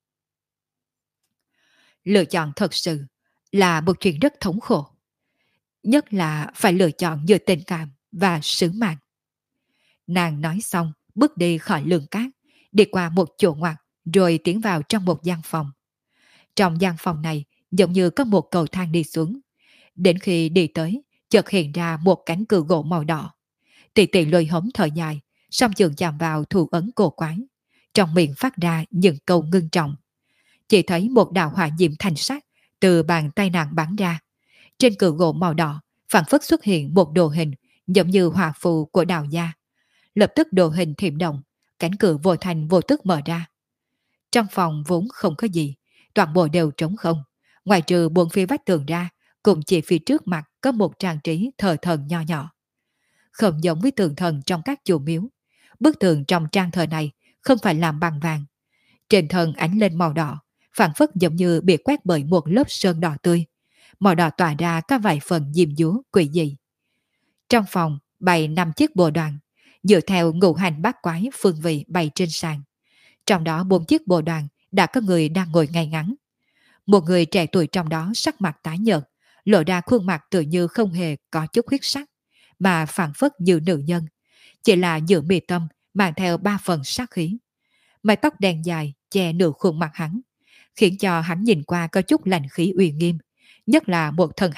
[SPEAKER 1] Lựa chọn thật sự là một chuyện rất thống khổ. Nhất là phải lựa chọn giữa tình cảm và sứ mạng. Nàng nói xong, bước đi khỏi lường cát, đi qua một chỗ ngoặt, rồi tiến vào trong một gian phòng. Trong gian phòng này, giống như có một cầu thang đi xuống. Đến khi đi tới, chợt hiện ra một cánh cửa gỗ màu đỏ. Tỷ tỷ lôi hống thở dài, song trường chạm vào thủ ấn cổ quái. Trong miệng phát ra những câu ngưng trọng. Chỉ thấy một đạo hỏa diệm thanh sắc từ bàn tay nàng bắn ra. Trên cửa gỗ màu đỏ, phản phất xuất hiện một đồ hình giống như hỏa phù của đào gia. Lập tức đồ hình thiểm động, cánh cửa vô thành vô tức mở ra. Trong phòng vốn không có gì, toàn bộ đều trống không. Ngoài trừ buồn phía vách tường ra, cùng chỉ phía trước mặt có một trang trí thờ thần nho nhỏ. Không giống với tường thần trong các chùa miếu. Bức tường trong trang thờ này không phải làm bằng vàng. Trên thân ánh lên màu đỏ, phản phất giống như bị quét bởi một lớp sơn đỏ tươi. Màu đỏ tỏa ra các vài phần diêm dúa quỷ dị. Trong phòng bày 5 chiếc bồ đoàn, dựa theo ngũ hành bát quái phương vị bày trên sàn. Trong đó 4 chiếc bồ đoàn đã có người đang ngồi ngay ngắn. Một người trẻ tuổi trong đó sắc mặt tái nhợt, lộ ra khuôn mặt tự như không hề có chút huyết sắc, mà phản phất như nữ nhân. Chỉ là giữa mi tâm mang theo 3 phần sát khí. Mái tóc đen dài che nửa khuôn mặt hắn, khiến cho hắn nhìn qua có chút lạnh khí uy nghiêm, nhất là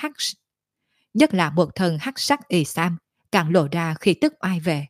[SPEAKER 1] một thân hắc sắc y sam, càng lộ ra khí tức oai vệ.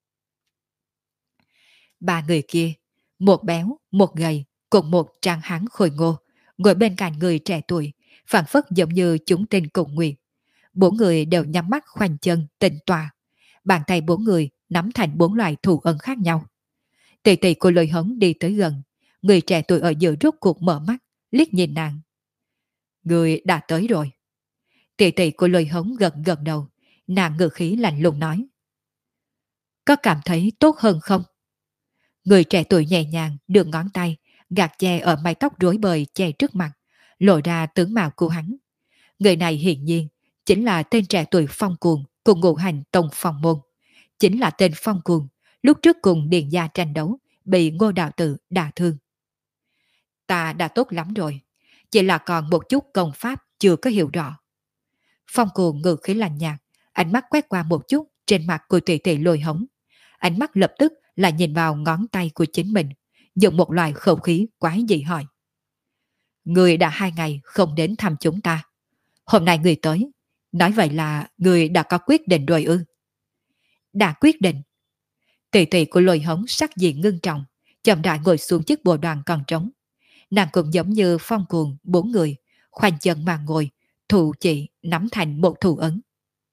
[SPEAKER 1] Ba người kia, một béo, một gầy, cùng một trang hán khôi ngô, ngồi bên cạnh người trẻ tuổi, phản phất giống như chúng tinh cùng nguyện. 4 người đều nhắm mắt khoanh chân tĩnh tọa, bàn tay 4 người nắm thành 4 loại thủ ấn khác nhau. Tỷ tỷ của Lôi Hống đi tới gần, người trẻ tuổi ở giữa rốt cuộc mở mắt, liếc nhìn nàng. Người đã tới rồi. Tỷ tỷ của Lôi Hống gật gật đầu, nàng ngữ khí lạnh lùng nói. Có cảm thấy tốt hơn không? Người trẻ tuổi nhẹ nhàng đưa ngón tay, gạt che ở mái tóc rối bời che trước mặt, lộ ra tướng mạo của hắn. Người này hiển nhiên chính là tên trẻ tuổi Phong Cuồng cùng ngũ hành tông Phong môn. Chính là tên Phong Cuồng, lúc trước cùng Điền Gia tranh đấu, bị Ngô Đạo Tử đả thương. Ta đã tốt lắm rồi, chỉ là còn một chút công pháp chưa có hiểu rõ. Phong Cuồng ngự khí lạnh nhạt, ánh mắt quét qua một chút trên mặt của tỷ tỷ Lôi Hống. Ánh mắt lập tức là nhìn vào ngón tay của chính mình, dùng một loại khẩu khí quái dị hỏi. Người đã 2 ngày không đến thăm chúng ta. Hôm nay người tới, nói vậy là người đã có quyết định rồi ư? Đã quyết định. Tỷ tỷ của Lôi Hống sắc diện ngưng trọng, chậm rãi ngồi xuống chiếc bồ đoàn còn trống. Nàng cũng giống như Phong Cuồng 4 người, khoanh chân mà ngồi, thủ chỉ nắm thành một thủ ấn.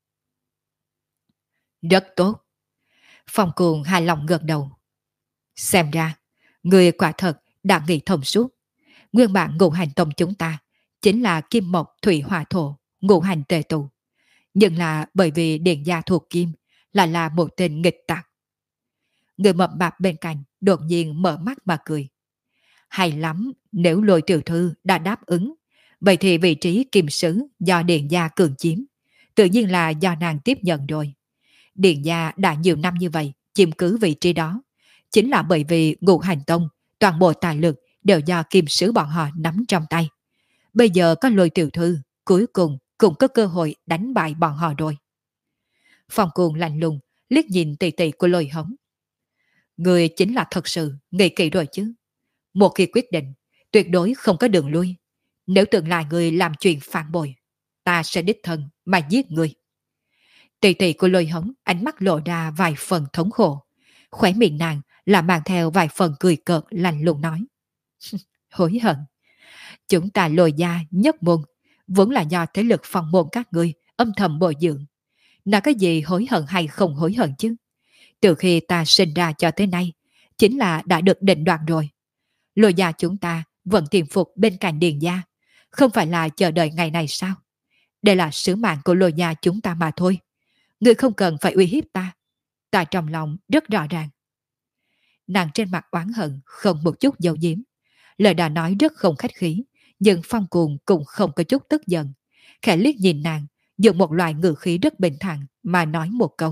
[SPEAKER 1] Rất tốt. Phong Cuồng hài lòng gật đầu. Xem ra, người quả thật đã nghĩ thông suốt. Nguyên bản ngũ hành tông chúng ta chính là kim mộc thủy hỏa thổ, ngũ hành tề tụ. Nhưng là bởi vì Điền Gia thuộc kim, lại là một tên nghịch tặc. Người mập mạp bên cạnh đột nhiên mở mắt mà cười. Hay lắm, nếu Lôi tiểu thư đã đáp ứng, vậy thì vị trí kim sứ do Điền Gia cường chiếm, tự nhiên là do nàng tiếp nhận rồi. Điền Gia đã nhiều năm như vậy chiếm cứ vị trí đó, chính là bởi vì ngũ hành tông, toàn bộ tài lực đều do kim sứ bọn họ nắm trong tay. Bây giờ có Lôi tiểu thư, cuối cùng cũng có cơ hội đánh bại bọn họ rồi. Phong Cuồng lạnh lùng liếc nhìn tỷ tỷ của Lôi Hống. Người chính là thật sự nghĩ kỹ rồi chứ. Một khi quyết định, tuyệt đối không có đường lui. Nếu tương lai người làm chuyện phản bội, ta sẽ đích thân mà giết người. Tỷ tỷ của Lôi Hống ánh mắt lộ ra vài phần thống khổ. Khóe miệng nàng là mang theo vài phần cười cợt lạnh lùng nói. Hối hận. Chúng ta Lôi gia nhất môn, vốn là do thế lực phong môn các ngươi âm thầm bồi dưỡng. Nói cái gì hối hận hay không hối hận chứ? Từ khi ta sinh ra cho tới nay, chính là đã được định đoạt rồi. Lôi gia chúng ta vẫn tiềm phục bên cạnh Điền gia, không phải là chờ đợi ngày này sao? Đây là sứ mạng của Lôi gia chúng ta mà thôi. Ngươi không cần phải uy hiếp ta. Ta trong lòng rất rõ ràng. Nàng trên mặt oán hận không một chút giấu giếm. Lời đã nói rất không khách khí, nhưng Phong Cuồng cũng không có chút tức giận. Khẽ liếc nhìn nàng, dùng một loại ngữ khí rất bình thản mà nói một câu.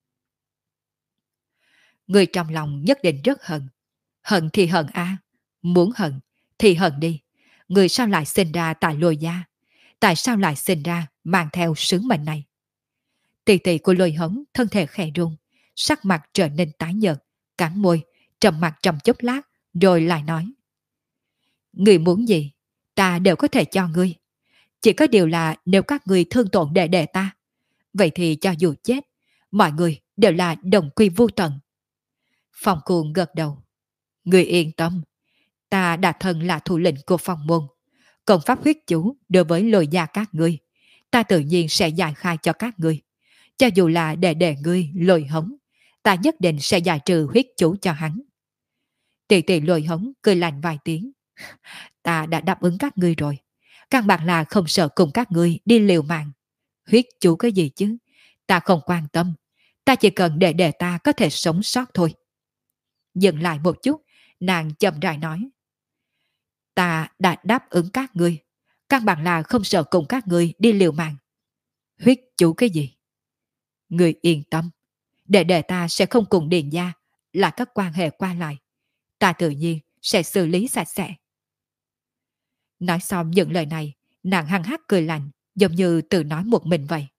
[SPEAKER 1] Người trong lòng nhất định rất hận. Hận thì hận a, muốn hận thì hận đi. Người sao lại sinh ra tại Lôi gia? Tại sao lại sinh ra mang theo sứ mệnh này? Tỷ tỷ của Lôi Hống thân thể khẽ run, sắc mặt trở nên tái nhợt, cắn môi, trầm mặt trong chốc lát, rồi lại nói. Người muốn gì, ta đều có thể cho ngươi. Chỉ có điều là nếu các ngươi thương tổn đệ đệ ta, vậy thì cho dù chết, mọi người đều là đồng quy vô tận. Phong Cuồng gật đầu. Người yên tâm, ta đã thân là thủ lĩnh của phong môn. Công pháp huyết chú đối với Lôi gia các ngươi, ta tự nhiên sẽ giải khai cho các ngươi. Cho dù là để ngươi Lôi Hống, ta nhất định sẽ giải trừ huyết chú cho hắn. Tỷ tỷ Lôi Hống cười lạnh vài tiếng. Ta đã đáp ứng các ngươi rồi. Căn bản là không sợ cùng các ngươi đi liều mạng. Huyết chú cái gì chứ? Ta không quan tâm. Ta chỉ cần để ta có thể sống sót thôi. Dừng lại một chút, nàng chậm rãi nói. Ta đã đáp ứng các ngươi. Căn bản là không sợ cùng các ngươi đi liều mạng. Huyết chú cái gì? Ngươi yên tâm. Để ta sẽ không cùng Điền gia là các quan hệ qua lại. Ta tự nhiên sẽ xử lý sạch sẽ. Nói xong những lời này, nàng hăng hắc cười lạnh, giống như tự nói một mình vậy.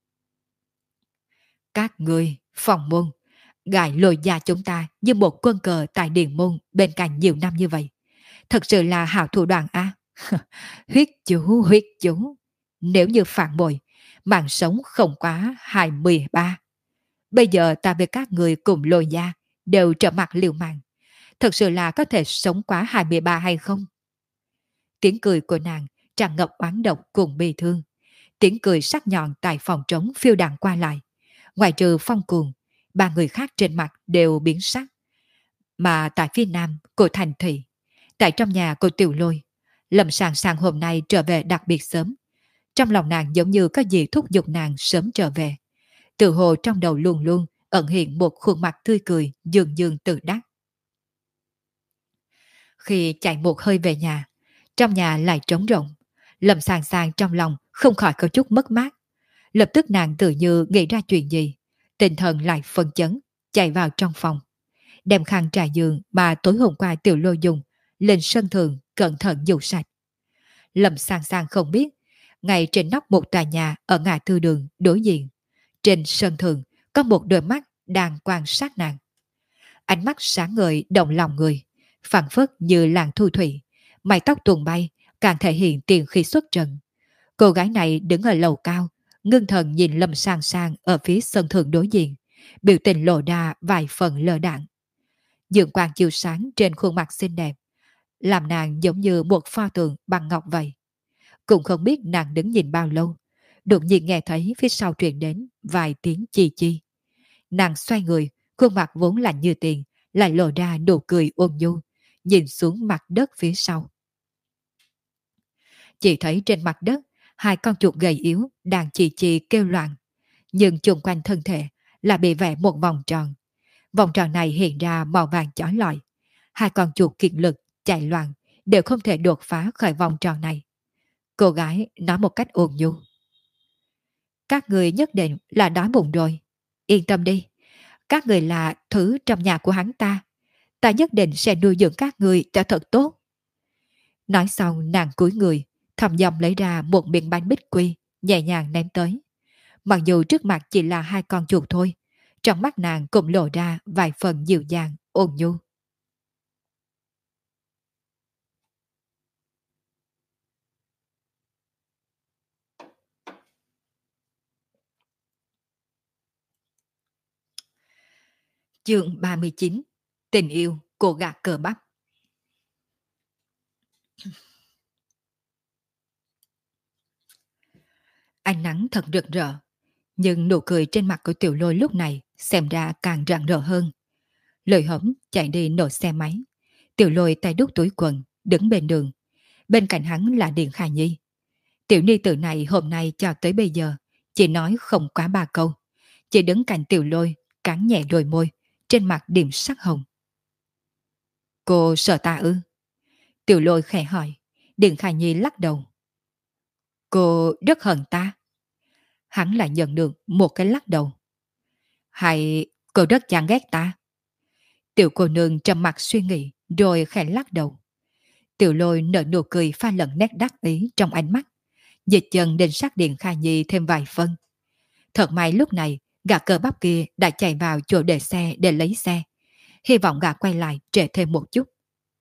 [SPEAKER 1] Các ngươi, phòng môn, gài Lôi gia chúng ta như một quân cờ tại Điền môn bên cạnh nhiều năm như vậy. Thật sự là hảo thủ đoạn a. Huyết chú. Nếu như phản bội, mạng sống không quá 23. Bây giờ ta với các người cùng Lôi gia đều trở mặt liều mạng. Thật sự là có thể sống quá 23 hay không? Tiếng cười của nàng tràn ngập oán độc cùng bi thương. Tiếng cười sắc nhọn tại phòng trống phiêu đàng qua lại. Ngoài trừ Phong Cuồng, ba người khác trên mặt đều biến sắc. Mà tại phía nam của thành thị, tại trong nhà của Tiểu Lôi, Lâm Sàng Sàng hôm nay trở về đặc biệt sớm. Trong lòng nàng giống như có gì thúc giục nàng sớm trở về. Tự hồ trong đầu luôn luôn ẩn hiện một khuôn mặt tươi cười dường dường tự đắc. Khi chạy một hơi về nhà, trong nhà lại trống rỗng. Lâm Sàng Sàng trong lòng không khỏi có chút mất mát. Lập tức nàng tự như nghĩ ra chuyện gì, tinh thần lại phân chấn, chạy vào trong phòng. Đem khăn trải giường mà tối hôm qua Tiểu Lôi dùng lên sân thượng cẩn thận dụ sạch. Lâm Sàng Sàng không biết, ngay trên nóc một tòa nhà ở ngã tư đường đối diện, trên sân thượng có một đôi mắt đang quan sát nàng. Ánh mắt sáng ngời động lòng người, phảng phất như làn thu thủy, mái tóc tuồn bay, càng thể hiện tiền khí xuất trần. Cô gái này đứng ở lầu cao, ngưng thần nhìn Lâm Sàng Sàng ở phía sân thượng đối diện, biểu tình lộ ra vài phần lơ đãng. Dương quang chiếu sáng trên khuôn mặt xinh đẹp, làm nàng giống như một pho tượng bằng ngọc vậy. Cũng không biết nàng đứng nhìn bao lâu, đột nhiên nghe thấy phía sau truyền đến vài tiếng chi chi. Nàng xoay người, khuôn mặt vốn lạnh như tiền, lại lộ ra nụ cười ôn nhu, nhìn xuống mặt đất phía sau. Chỉ thấy trên mặt đất, hai con chuột gầy yếu đang chì chì kêu loạn, nhưng chung quanh thân thể là bị vẽ một vòng tròn. Vòng tròn này hiện ra màu vàng chói lọi. Hai con chuột kiệt lực chạy loạn đều không thể đột phá khỏi vòng tròn này. Cô gái nói một cách ôn nhu. Các người nhất định là đói bụng rồi. Yên tâm đi. Các người là thứ trong nhà của hắn ta. Ta nhất định sẽ nuôi dưỡng các người cho thật tốt. Nói xong nàng cúi người, thầm dòng lấy ra một miếng bánh bích quy, nhẹ nhàng ném tới. Mặc dù trước mặt chỉ là hai con chuột thôi, trong mắt nàng cũng lộ ra vài phần dịu dàng, ôn nhu. Chương 39. Tình yêu cô gà cờ bắp. Ánh nắng thật rực rỡ, nhưng nụ cười trên mặt của Tiểu Lôi lúc này xem ra càng rạng rỡ hơn. Lời hống chạy đi nổ xe máy. Tiểu Lôi tay đút túi quần, đứng bên đường. Bên cạnh hắn là Điền Khả Nhi. Tiểu ni tử này hôm nay cho tới bây giờ chỉ nói không quá ba câu. Chỉ đứng cạnh Tiểu Lôi, cắn nhẹ đôi môi, trên mặt điểm sắc hồng. Cô sợ ta ư? Tiểu Lôi khẽ hỏi. Điền Khả Nhi lắc đầu. Cô rất hận ta. Hắn lại nhận được một cái lắc đầu. Hay cô rất chán ghét ta? Tiểu cô nương trầm mặt suy nghĩ rồi khẽ lắc đầu. Tiểu Lôi nở nụ cười pha lẫn nét đắc ý trong ánh mắt, dịch chân định sát điện Kha Nhi thêm vài phân. Thật may lúc này, gã cơ bắp kia đã chạy vào chỗ để xe để lấy xe. Hy vọng gã quay lại trễ thêm một chút.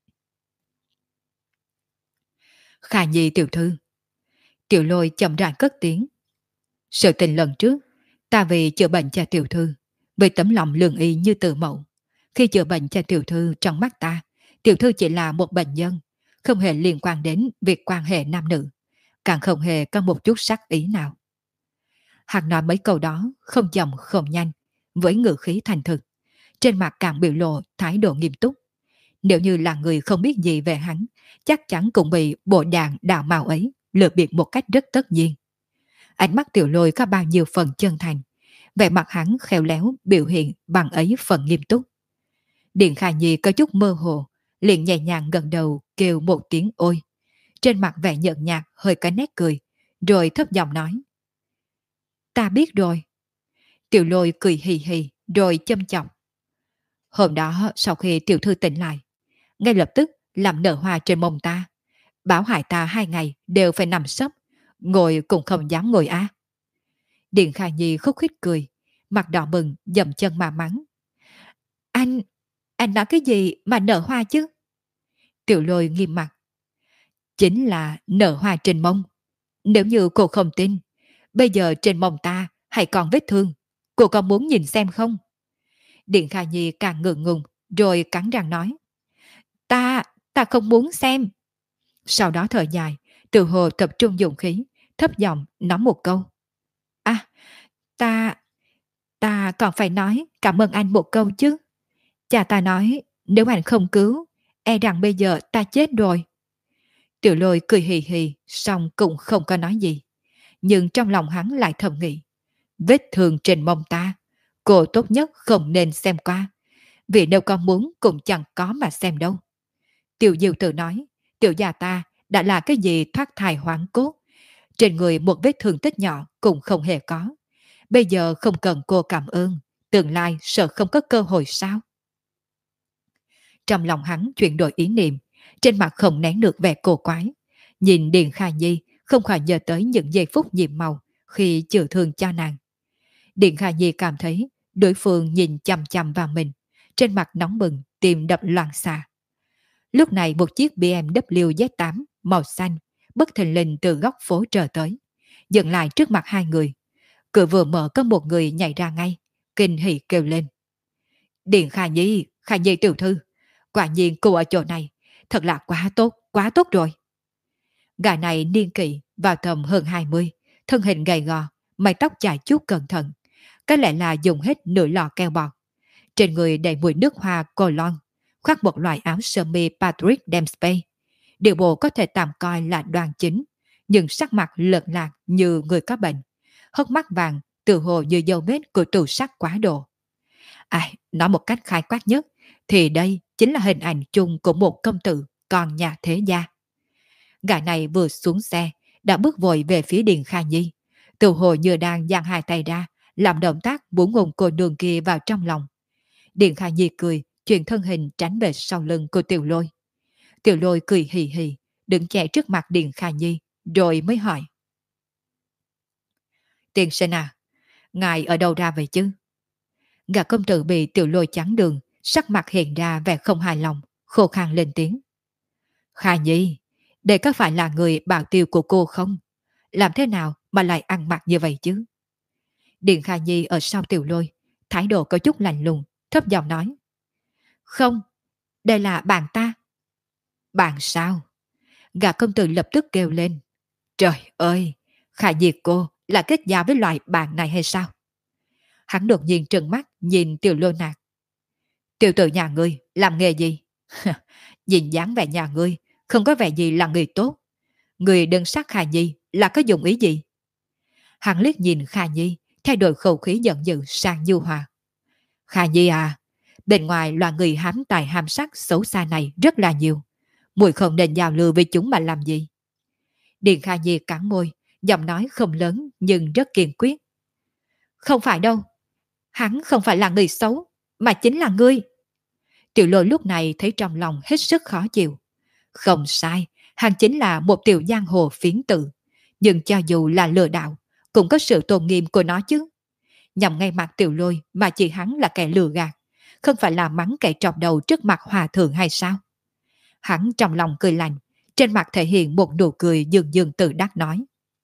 [SPEAKER 1] Kha Nhi tiểu thư. Tiểu Lôi chậm rãi cất tiếng. Sự tình lần trước, ta vì chữa bệnh cho tiểu thư, vì tấm lòng lương y như từ mẫu. Khi chữa bệnh cho tiểu thư trong mắt ta, tiểu thư chỉ là một bệnh nhân, không hề liên quan đến việc quan hệ nam nữ, càng không hề có một chút sắc ý nào. Hắn nói mấy câu đó không chậm không nhanh, với ngữ khí thành thực, trên mặt càng biểu lộ thái độ nghiêm túc. Nếu như là người không biết gì về hắn, chắc chắn cũng bị bộ đàn đạo mạo ấy lừa bịp một cách rất tất nhiên. Ánh mắt Tiểu Lôi có bao nhiêu phần chân thành, vẻ mặt hắn khéo léo biểu hiện bằng ấy phần nghiêm túc. Điện Khả Nhi có chút mơ hồ, liền nhẹ nhàng gần đầu kêu một tiếng ôi. Trên mặt vẻ nhợt nhạt hơi có nét cười, rồi thấp giọng nói. Ta biết rồi. Tiểu Lôi cười hì hì rồi châm chọc. Hôm đó sau khi tiểu thư tỉnh lại, ngay lập tức làm nở hoa trên mông ta, bảo hại ta 2 ngày đều phải nằm sấp, ngồi cũng không dám ngồi á. Điện Khả Nhi khúc khích cười, mặt đỏ bừng dậm chân mà mắng. Anh nói cái gì mà nở hoa chứ? Tiểu Lôi nghiêm mặt. Chính là nở hoa trên mông. Nếu như cô không tin, bây giờ trên mông ta hay còn vết thương, cô có muốn nhìn xem không? Điện Khả Nhi càng ngượng ngùng, rồi cắn răng nói. Ta không muốn xem. Sau đó thở dài, tự hồ tập trung dụng khí, thấp giọng nói một câu. À, ta còn phải nói cảm ơn anh một câu chứ. Cha ta nói nếu anh không cứu, e rằng bây giờ ta chết rồi. Tiểu Lôi cười hì hì, xong cũng không có nói gì. Nhưng trong lòng hắn lại thầm nghĩ. Vết thương trên mông ta, cô tốt nhất không nên xem qua. Vì nếu con muốn cũng chẳng có mà xem đâu. Tiểu Diệu tự nói, tiểu gia ta đã là cái gì thoát thai hoang cốt. Trên người một vết thương tích nhỏ cũng không hề có. Bây giờ không cần cô cảm ơn, tương lai sợ không có cơ hội sao? Trong lòng hắn chuyển đổi ý niệm, trên mặt không nén được vẻ cổ quái. Nhìn Điền Kha Nhi không khỏi nhớ tới những giây phút nhiệm màu khi chữa thương cho nàng. Điền Kha Nhi cảm thấy đối phương nhìn chằm chằm vào mình, trên mặt nóng bừng, tim đập loạn xạ. Lúc này một chiếc BMW Z8 màu xanh bất thình lình từ góc phố trở tới, dừng lại trước mặt hai người. Cửa vừa mở có một người nhảy ra ngay, kinh hỉ kêu lên. Điền Kha Nhi tiểu thư, quả nhiên cô ở chỗ này, thật là quá tốt rồi. Gã này niên kỷ vào tầm hơn 20, thân hình gầy gò, mái tóc chải chuốt cẩn thận, có lẽ là dùng hết nửa lọ keo bọt. Trên người đầy mùi nước hoa cologne, khoác một loại áo sơ mi Patrick Dempsey. Điều bộ có thể tạm coi là đoan chính, nhưng sắc mặt lợn lạc như người có bệnh, hốc mắt vàng tự hồ như dấu vết của tù sắc quá độ. Nói một cách khai quát nhất, thì đây chính là hình ảnh chung của một công tử con nhà thế gia. Gã này vừa xuống xe, đã bước vội về phía Điền Kha Nhi, tự hồ như đang giang hai tay ra, làm động tác muốn ngùng cô nương kia vào trong lòng. Điền Kha Nhi cười, chuyển thân hình tránh về sau lưng của Tiểu Lôi. Tiểu Lôi cười hì hì, đứng chạy trước mặt Điền Kha Nhi, rồi mới hỏi. Tiên sinh à, ngài ở đâu ra vậy chứ? Gã công tử bị Tiểu Lôi chắn đường, sắc mặt hiện ra vẻ không hài lòng, khô khan lên tiếng. Kha Nhi, đây có phải là người bảo tiêu của cô không? Làm thế nào mà lại ăn mặc như vậy chứ? Điền Kha Nhi ở sau Tiểu Lôi, thái độ có chút lạnh lùng, thấp giọng nói. Không, đây là bạn ta. Bạn sao? Gã công tử lập tức kêu lên. Trời ơi, Kha Nhi cô là kết giao với loại bạn này hay sao? Hắn đột nhiên trừng mắt nhìn Tiểu Lôi nạt. Tiểu tử nhà ngươi làm nghề gì? Nhìn dáng vẻ nhà ngươi không có vẻ gì là người tốt. Người đơn sắc Kha Nhi là có dụng ý gì? Hắn liếc nhìn Kha Nhi, thay đổi khẩu khí giận dữ sang nhu hòa. Kha Nhi à, bên ngoài loài người hám tài hám sắc xấu xa này rất là nhiều. Muội không nên giao lưu với chúng mà làm gì? Điền Kha Nhi cắn môi, giọng nói không lớn nhưng rất kiên quyết. Không phải đâu, hắn không phải là người xấu, mà chính là ngươi. Tiểu Lôi lúc này thấy trong lòng hết sức khó chịu. Không sai, hắn chính là một tiểu giang hồ phiến tử. Nhưng cho dù là lừa đảo, cũng có sự tôn nghiêm của nó chứ. Nhằm ngay mặt Tiểu Lôi mà chỉ hắn là kẻ lừa gạt, không phải là mắng kẻ trọc đầu trước mặt hòa thượng hay sao? Hắn trong lòng cười lạnh, trên mặt thể hiện một nụ cười dường dường tự đắc nói.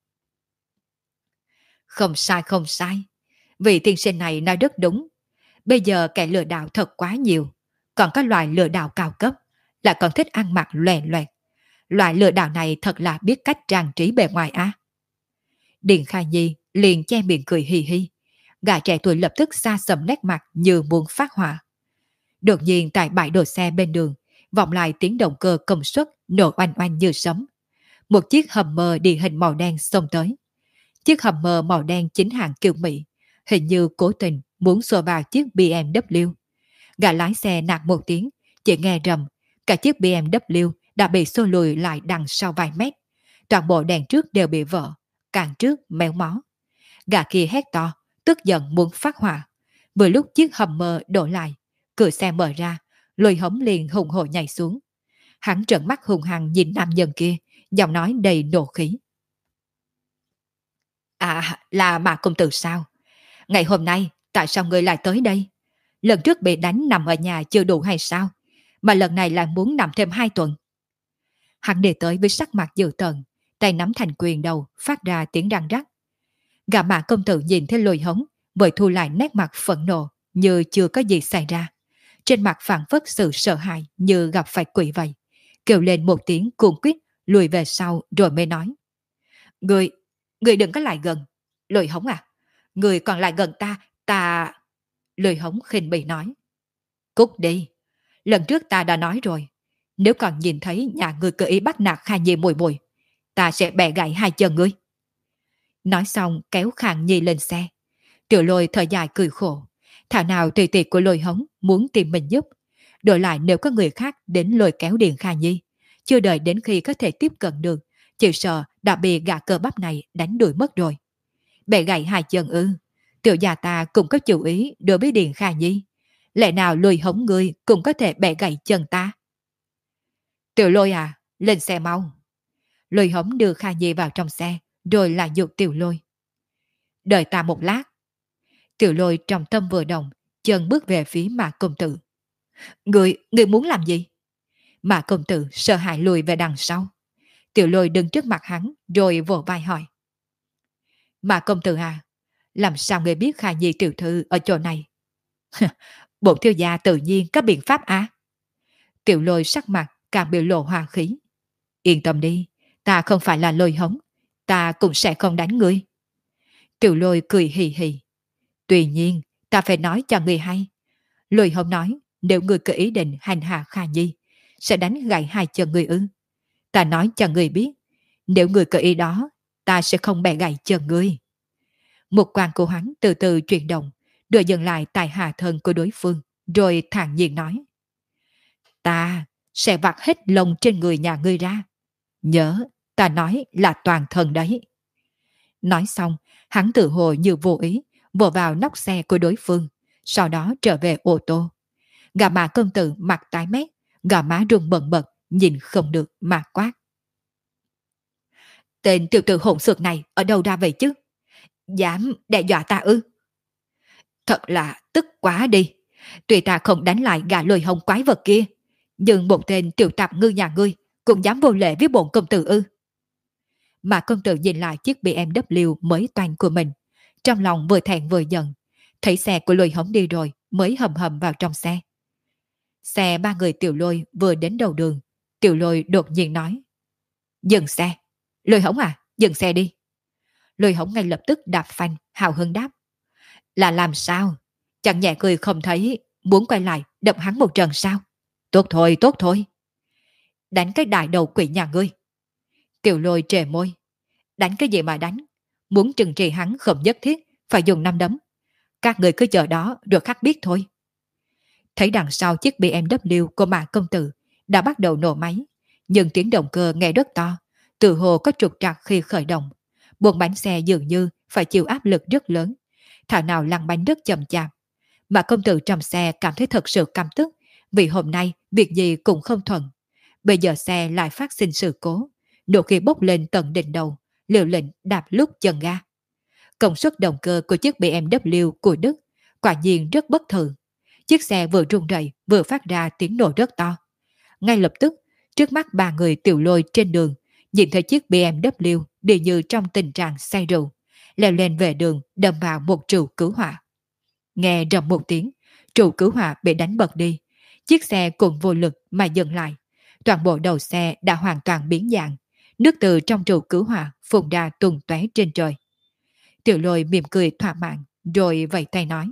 [SPEAKER 1] Không sai không sai, vị tiên sinh này nói rất đúng. Bây giờ kẻ lừa đảo thật quá nhiều, còn có loại lừa đảo cao cấp, lại còn thích ăn mặc loè loẹt. Loại lừa đảo này thật là biết cách trang trí bề ngoài á. Điền Khai Nhi liền che miệng cười hì hì. Gã trẻ tuổi lập tức xa sầm nét mặt như muốn phát hỏa. Đột nhiên tại bãi đổ xe bên đường, vọng lại tiếng động cơ công suất nổ oanh oanh như sấm. Một chiếc Hummer địa hình màu đen xông tới. Chiếc Hummer màu đen chính hãng kiểu Mỹ, hình như cố tình muốn xô vào chiếc BMW. Gã lái xe nạt một tiếng, chỉ nghe rầm, cả chiếc BMW đã bị xô lùi lại đằng sau vài mét. Toàn bộ đèn trước đều bị vỡ, càng trước méo mó. Gã kia hét to, tức giận muốn phát hỏa. Vừa lúc chiếc Hummer đổ lại, cửa xe mở ra, Lôi Hống liền hùng hổ nhảy xuống. Hắn trợn mắt hùng hăng nhìn nam nhân kia, giọng nói đầy nộ khí. À, là Mạc công tử sao? Ngày hôm nay, tại sao ngươi lại tới đây? Lần trước bị đánh nằm ở nhà chưa đủ hay sao? Mà lần này lại muốn nằm thêm 2 tuần. Hắn đi tới với sắc mặt dữ tợn, tay nắm thành quyền đầu, phát ra tiếng răng rắc. Gã Mạc công tử nhìn thấy Lôi Hống, vội thu lại nét mặt phẫn nộ, như chưa có gì xảy ra. Trên mặt phản phất sự sợ hãi như gặp phải quỷ vậy. Kêu lên một tiếng cuồng quyết, lùi về sau rồi mới nói. Người, người đừng có lại gần. Lôi Hống à, người còn lại gần ta... Lôi Hống khinh bỉ nói. Cút đi, lần trước ta đã nói rồi. Nếu còn nhìn thấy nhà ngươi tự ý bắt nạt Kha Nhi mùi mùi, ta sẽ bẻ gãy 2 chân ngươi. Nói xong kéo Khang Nhi lên xe. Tiểu Lôi thở dài cười khổ. Thảo nào tùy tiệc của Lôi Hống muốn tìm mình giúp. Đổi lại nếu có người khác đến lôi kéo Điền Kha Nhi, chưa đợi đến khi có thể tiếp cận được, chỉ sợ đã bị gã cơ bắp này đánh đuổi mất rồi. Bẻ gãy 2 chân ư? Tiểu già ta cũng có chủ ý đối với Điền Kha Nhi. Lẽ nào Lôi Hống ngươi cũng có thể bẻ gãy chân ta? Tiểu Lôi à, lên xe mau. Lôi Hống đưa Kha Nhi vào trong xe, rồi lại dục Tiểu Lôi. Đợi ta một lát. Tiểu Lôi trong tâm vừa động, chân bước về phía Mạc công tử. Người muốn làm gì? Mạc công tử sợ hãi lùi về đằng sau. Tiểu Lôi đứng trước mặt hắn, rồi vỗ vai hỏi. Mạc công tử à, làm sao người biết Kha Nhi tiểu thư ở chỗ này? Bổn thiếu gia tự nhiên có biện pháp á. Tiểu Lôi sắc mặt càng biểu lộ hòa khí. Yên tâm đi, ta không phải là Lôi Hống, ta cũng sẽ không đánh ngươi. Tiểu Lôi cười hì hì. Tuy nhiên, ta phải nói cho người hay. Lôi Hống nói, nếu người có ý định hành hạ Kha Nhi, sẽ đánh gãy 2 chân người ư. Ta nói cho người biết, nếu người có ý đó, ta sẽ không bẻ gãy chân người. Một quan của hắn từ từ chuyển động, đưa dừng lại tại hạ thân của đối phương, rồi thản nhiên nói. Ta sẽ vặt hết lông trên người nhà ngươi ra. Nhớ, ta nói là toàn thân đấy. Nói xong, hắn tự hồ như vô ý, vồ vào nóc xe của đối phương, sau đó trở về ô tô. Gã Mạc công tử mặt tái mét, gò má rung bần bật, nhìn không được mà quát. Tên tiểu tử hỗn xược này ở đâu ra vậy chứ? Dám đe dọa ta ư? Thật là tức quá đi. Tuy ta không đánh lại gã Lôi Hống quái vật kia, nhưng một tên tiểu tạp ngư nhà ngươi cũng dám vô lễ với bổn công tử ư? Mà công tử nhìn lại chiếc BMW mới toanh của mình, trong lòng vừa thẹn vừa giận. Thấy xe của Lôi Hống đi rồi mới hầm hầm vào trong xe. Xe 3 người Tiểu Lôi vừa đến đầu đường, Tiểu Lôi đột nhiên nói. Dừng xe. Lôi Hống à, dừng xe đi. Lôi Hống ngay lập tức đạp phanh, hào hứng đáp. Là làm sao? Chẳng nhẹ cười không thấy, muốn quay lại đập hắn một trận sao? Tốt thôi, tốt thôi. Đánh cái đại đầu quỷ nhà ngươi. Tiểu Lôi trề môi. Đánh cái gì mà đánh? Muốn trừng trị hắn không nhất thiết phải dùng 5 đấm. Các người cứ chờ đó rồi khắc biết thôi. Thấy đằng sau chiếc BMW của Mạc công tử đã bắt đầu nổ máy, nhưng tiếng động cơ nghe rất to, tự hồ có trục trặc khi khởi động. Buồng bánh xe dường như phải chịu áp lực rất lớn, thảo nào lăn bánh rất chậm chạp. Mạc công tử trong xe cảm thấy thật sự căm tức, vì hôm nay việc gì cũng không thuận. Bây giờ xe lại phát sinh sự cố, nổ khí bốc lên tận đỉnh đầu, liều lĩnh đạp lúc chân ga. Công suất động cơ của chiếc BMW của Đức quả nhiên rất bất thường. Chiếc xe vừa rung rẩy vừa phát ra tiếng nổ rất to. Ngay lập tức, trước mắt ba người Tiểu Lôi trên đường, nhìn thấy chiếc BMW đi như trong tình trạng say rượu, leo lên về đường đâm vào một trụ cứu hỏa. Nghe rầm một tiếng, trụ cứu hỏa bị đánh bật đi. Chiếc xe cùng vô lực mà dừng lại. Toàn bộ đầu xe đã hoàn toàn biến dạng. Nước từ trong trụ cứu hỏa phun ra tung tóe trên trời. Tiểu Lôi mỉm cười thỏa mãn, rồi vẫy tay nói: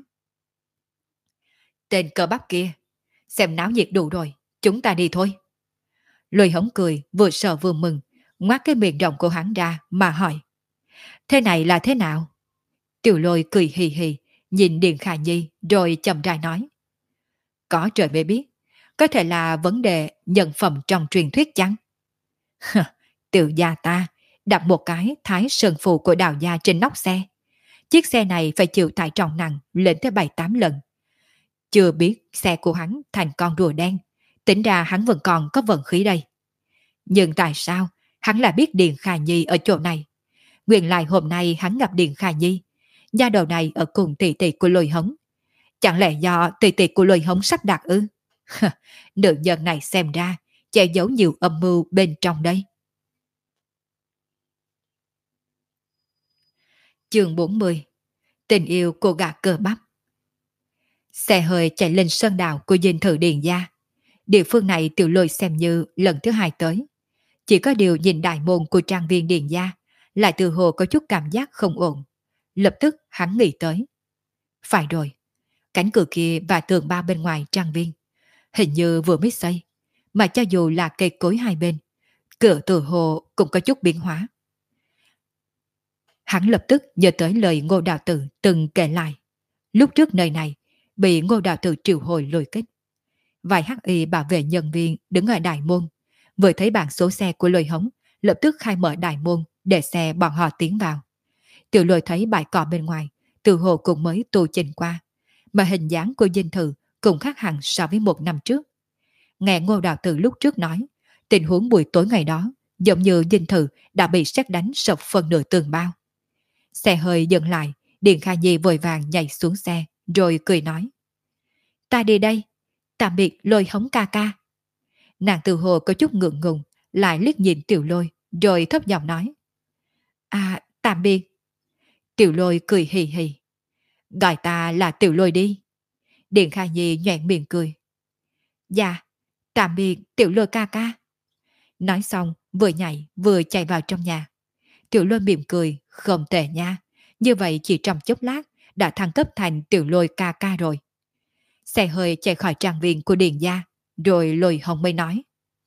[SPEAKER 1] Tên cơ bắp kia, xem náo nhiệt đủ rồi, chúng ta đi thôi. Lôi Hống cười, vừa sợ vừa mừng, ngoác cái miệng rộng của hắn ra mà hỏi: Thế này là thế nào? Tiểu Lôi cười hì hì, nhìn Điền Khả Nhi rồi chậm rãi nói: Có trời mới biết, có thể là vấn đề nhân phẩm trong truyền thuyết chăng? Tiểu gia ta đặt một cái thái sơn phù của Đào gia trên nóc xe. Chiếc xe này phải chịu tải trọng nặng lên tới 7-8 lần. Chưa biết xe của hắn thành con rùa đen, tính ra hắn vẫn còn có vận khí đây. Nhưng tại sao hắn lại biết Điền Khả Nhi ở chỗ này? Nguyên lại hôm nay hắn gặp Điền Khả Nhi, nha đầu này ở cùng tỷ tỷ của Lôi Hống. Chẳng lẽ do tỷ tỷ của Lôi Hống sắp đặt ư? Nữ nhân này xem ra che giấu nhiều âm mưu bên trong đây. Chương 40. Tình yêu của gã cơ bắp. Xe hơi chạy lên sơn đảo của dinh thự Điền gia. Địa phương này Tiểu Lôi xem như lần thứ hai tới. Chỉ có điều nhìn đại môn của trang viên Điền gia, lại từ hồ có chút cảm giác không ổn. Lập tức hắn nghĩ tới. Phải rồi, cánh cửa kia và tường bao bên ngoài trang viên hình như vừa mới xây, mà cho dù là cây cối hai bên, cửa từ hồ cũng có chút biến hóa. Hắn lập tức nhớ tới lời Ngô Đạo Tử từng kể lại. Lúc trước nơi này bị Ngô Đạo Tử triệu hồi lôi kích. Vài hắc y bảo vệ nhân viên đứng ở đại môn, vừa thấy bảng số xe của Lôi Hống, lập tức khai mở đại môn để xe bọn họ tiến vào. Tiểu Lôi thấy bãi cỏ bên ngoài, từ hồ cũng mới tu chỉnh qua, mà hình dáng của dinh thự cũng khác hẳn so với một năm trước. Nghe Ngô Đạo Tử lúc trước nói, tình huống buổi tối ngày đó giống như dinh thự đã bị sét đánh sập phần nửa tường bao. Xe hơi dừng lại, Điền Kha Nhi vội vàng nhảy xuống xe, rồi cười nói: Ta đi đây, tạm biệt Lôi Hống ca ca. Nàng từ hồ có chút ngượng ngùng, lại liếc nhìn Tiểu Lôi, rồi thấp giọng nói: À, tạm biệt. Tiểu Lôi cười hì hì: Gọi ta là Tiểu Lôi đi. Điền Kha Nhi nhoẻn miệng cười: Dạ, tạm biệt Tiểu Lôi ca ca. Nói xong, vừa nhảy vừa chạy vào trong nhà. Tiểu Lôi mỉm cười: Không tệ nha, như vậy chỉ trong chốc lát đã thăng cấp thành Tiểu Lôi ca ca rồi. Xe hơi chạy khỏi trang viên của Điền gia, rồi Lôi Hồng mới nói: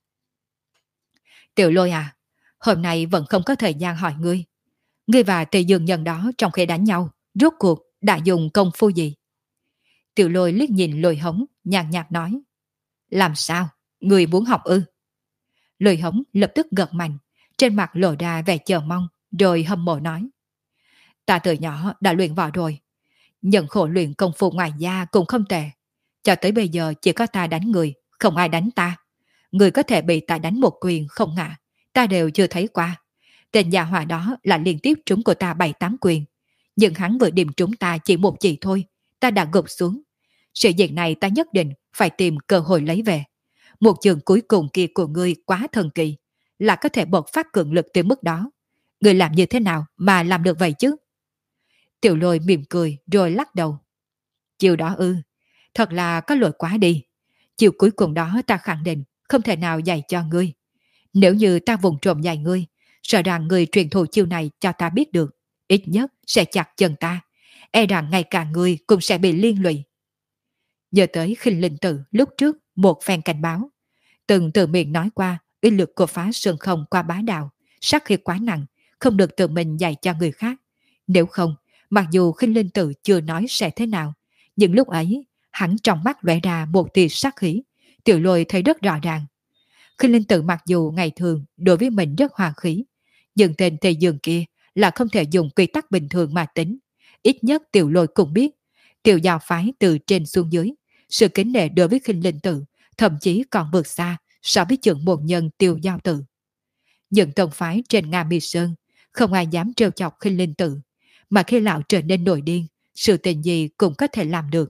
[SPEAKER 1] Tiểu Lôi à, hôm nay vẫn không có thời gian hỏi ngươi. Ngươi và Tề Dương Nhân đó trong khi đánh nhau, rốt cuộc đã dùng công phu gì? Tiểu Lôi liếc nhìn Lôi Hống, nhàn nhạt nói: Làm sao? Ngươi muốn học ư? Lôi Hống lập tức gật mạnh, trên mặt lộ ra vẻ chờ mong, rồi hâm mộ nói: Ta từ nhỏ đã luyện võ rồi, nhận khổ luyện công phu ngoài da cũng không tệ. Cho tới bây giờ chỉ có ta đánh người, không ai đánh ta. Người có thể bị ta đánh một quyền không ngã, ta đều chưa thấy qua. Tên gia hỏa đó là liên tiếp trúng của ta 7-8 quyền. Nhưng hắn vừa điểm trúng ta chỉ một chỉ thôi, ta đã gục xuống. Sự việc này ta nhất định phải tìm cơ hội lấy về. Một trường cuối cùng kia của ngươi quá thần kỳ, là có thể bộc phát cường lực tới mức đó. Ngươi làm như thế nào mà làm được vậy chứ? Tiểu Lôi mỉm cười rồi lắc đầu: Chiều đó ư, thật là có lỗi quá đi. Chiều cuối cùng đó ta khẳng định không thể nào dạy cho ngươi. Nếu như ta vùng trộm dạy ngươi, sợ rằng người truyền thụ chiêu này cho ta biết được, ít nhất sẽ chặt chân ta. E rằng ngay cả ngươi cũng sẽ bị liên lụy. Nhớ tới Khinh Linh Tử lúc trước một phen cảnh báo, từng từ miệng nói qua uy lực của phá sơn không qua bá đạo, sát khí quá nặng, không được tự mình dạy cho người khác. Nếu không, mặc dù Khinh Linh Tử chưa nói sẽ thế nào, nhưng lúc ấy hắn trong mắt lóe ra một tia sát khí. Tiểu Lôi thấy rất rõ ràng. Khinh Linh Tử mặc dù ngày thường đối với mình rất hòa khí, nhưng tên Tề Dương kia là không thể dùng quy tắc bình thường mà tính. Ít nhất Tiểu Lôi cũng biết, Tiểu Giao phái từ trên xuống dưới, sự kính nể đối với Khinh Linh Tử thậm chí còn vượt xa so với trưởng môn nhân Tiêu Giao Tự. Những tông phái trên Nga Mi Sơn không ai dám trêu chọc Khinh Linh Tự, mà khi lão trở nên nổi điên, sự tình gì cũng có thể làm được.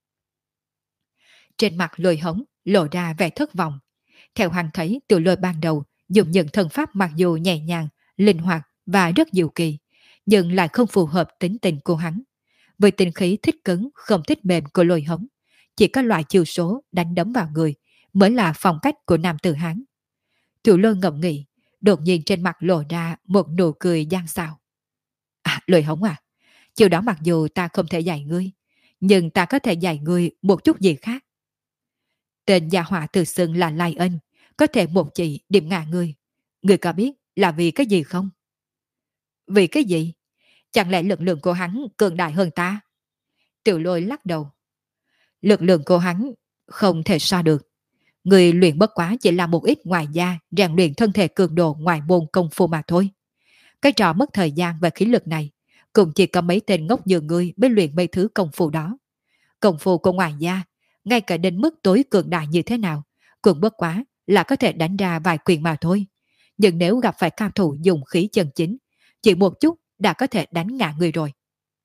[SPEAKER 1] Trên mặt Lôi Hống lộ ra vẻ thất vọng. Theo hắn thấy, Tiểu Lôi ban đầu dùng những thần pháp mặc dù nhẹ nhàng, linh hoạt và rất diệu kỳ, nhưng lại không phù hợp tính tình của hắn. Với tinh khí thích cứng, không thích mềm của Lôi Hống, chỉ có loại chiêu số đánh đấm vào người mới là phong cách của nam tử Hán. Tiểu Lôi ngẫm nghĩ, đột nhiên trên mặt lộ ra một nụ cười gian xảo. À, Lôi Hống à, chiều đó mặc dù ta không thể dạy ngươi, nhưng ta có thể dạy ngươi một chút gì khác. Tên gia họa tự xưng là Lai Ân, có thể một chỉ điểm ngã ngươi. Ngươi có biết là vì cái gì không? Vì cái gì? Chẳng lẽ lực lượng của hắn cường đại hơn ta? Tiểu Lôi lắc đầu. Lực lượng của hắn không thể so được. Người luyện bất quá chỉ là một ít ngoài da rèn luyện thân thể cường độ ngoài môn công phu mà thôi. Cái trò mất thời gian và khí lực này cũng chỉ có mấy tên ngốc như ngươi mới luyện mấy thứ công phu đó. Công phu của ngoài da, ngay cả đến mức tối cường đại như thế nào, cũng bất quá là có thể đánh ra vài quyền mà thôi. Nhưng nếu gặp phải cao thủ dùng khí chân chính, chỉ một chút đã có thể đánh ngã người rồi.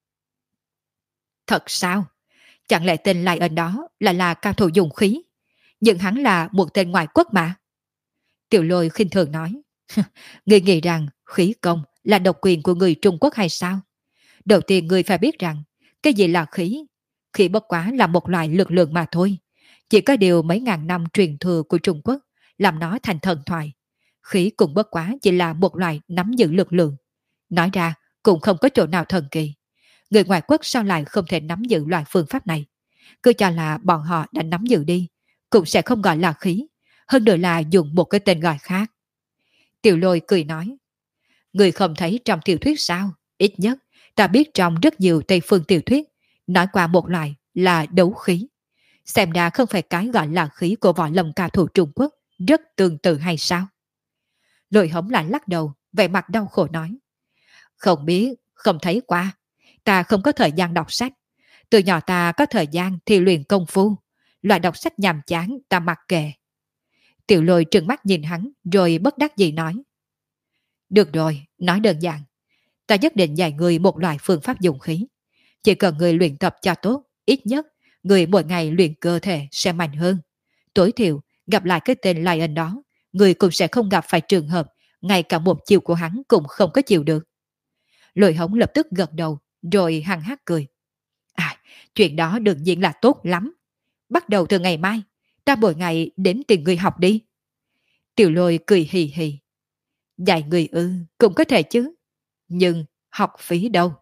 [SPEAKER 1] Thật sao? Chẳng lẽ tên Lai Ân đó là cao thủ dùng khí? Nhưng hắn là một tên ngoại quốc mà. Tiểu Lôi khinh thường nói. Ngươi nghĩ rằng khí công là độc quyền của người Trung Quốc hay sao? Đầu tiên ngươi phải biết rằng, cái gì là khí? Khí bất quá là một loại lực lượng mà thôi. Chỉ có điều mấy ngàn năm truyền thừa của Trung Quốc làm nó thành thần thoại. Khí cũng bất quá chỉ là một loại nắm giữ lực lượng. Nói ra cũng không có chỗ nào thần kỳ. Người ngoại quốc sao lại không thể nắm giữ loại phương pháp này? Cứ cho là bọn họ đã nắm giữ đi, cũng sẽ không gọi là khí, hơn nữa là dùng một cái tên gọi khác. Tiểu Lôi cười nói, người không thấy trong tiểu thuyết sao? Ít nhất, ta biết trong rất nhiều Tây phương tiểu thuyết, nói qua một loại là đấu khí. Xem ra không phải cái gọi là khí của võ lâm cao thủ Trung Quốc rất tương tự hay sao? Lôi Hống lại lắc đầu, vẻ mặt đau khổ nói, không biết, không thấy qua. Ta không có thời gian đọc sách. Từ nhỏ ta có thời gian thì luyện công phu. Loại đọc sách nhàm chán ta mặc kệ. Tiểu Lôi trừng mắt nhìn hắn rồi bất đắc dĩ nói. Được rồi, nói đơn giản. Ta nhất định dạy người một loại phương pháp dùng khí. Chỉ cần người luyện tập cho tốt, ít nhất người mỗi ngày luyện cơ thể sẽ mạnh hơn. Tối thiểu, gặp lại cái tên Lai Ân đó, người cũng sẽ không gặp phải trường hợp ngay cả một chiều của hắn cũng không có chịu được. Lôi Hống lập tức gật đầu, rồi hằng hắc cười. À, chuyện đó đương nhiên là tốt lắm. Bắt đầu từ ngày mai, ta mỗi ngày đến tìm người học đi. Tiểu Lôi cười hì hì. Dạy người cũng có thể chứ. Nhưng học phí đâu?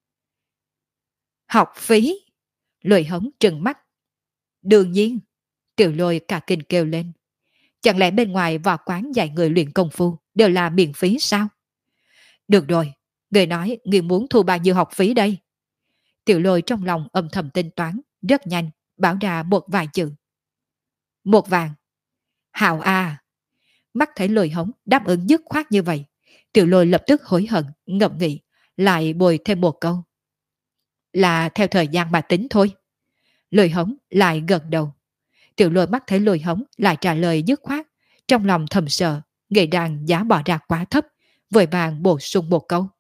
[SPEAKER 1] Học phí? Lôi Hống trừng mắt. Đương nhiên. Tiểu Lôi cả kinh kêu lên. Chẳng lẽ bên ngoài vào quán dạy người luyện công phu đều là miễn phí sao? Được rồi, người nói người muốn thu bao nhiêu học phí đây? Tiểu Lôi trong lòng âm thầm tính toán, rất nhanh, bảo ra một vài chữ. 1 vạn. Hào à! Mắt thấy Lôi Hống đáp ứng dứt khoát như vậy, Tiểu Lôi lập tức hối hận, ngẫm nghĩ, lại bồi thêm một câu. Là theo thời gian mà tính thôi. Lôi Hống lại gật đầu. Tiểu Lôi mắt thấy Lôi Hống lại trả lời dứt khoát, trong lòng thầm sợ, nghĩ rằng giá bỏ ra quá thấp, vội vàng bổ sung một câu.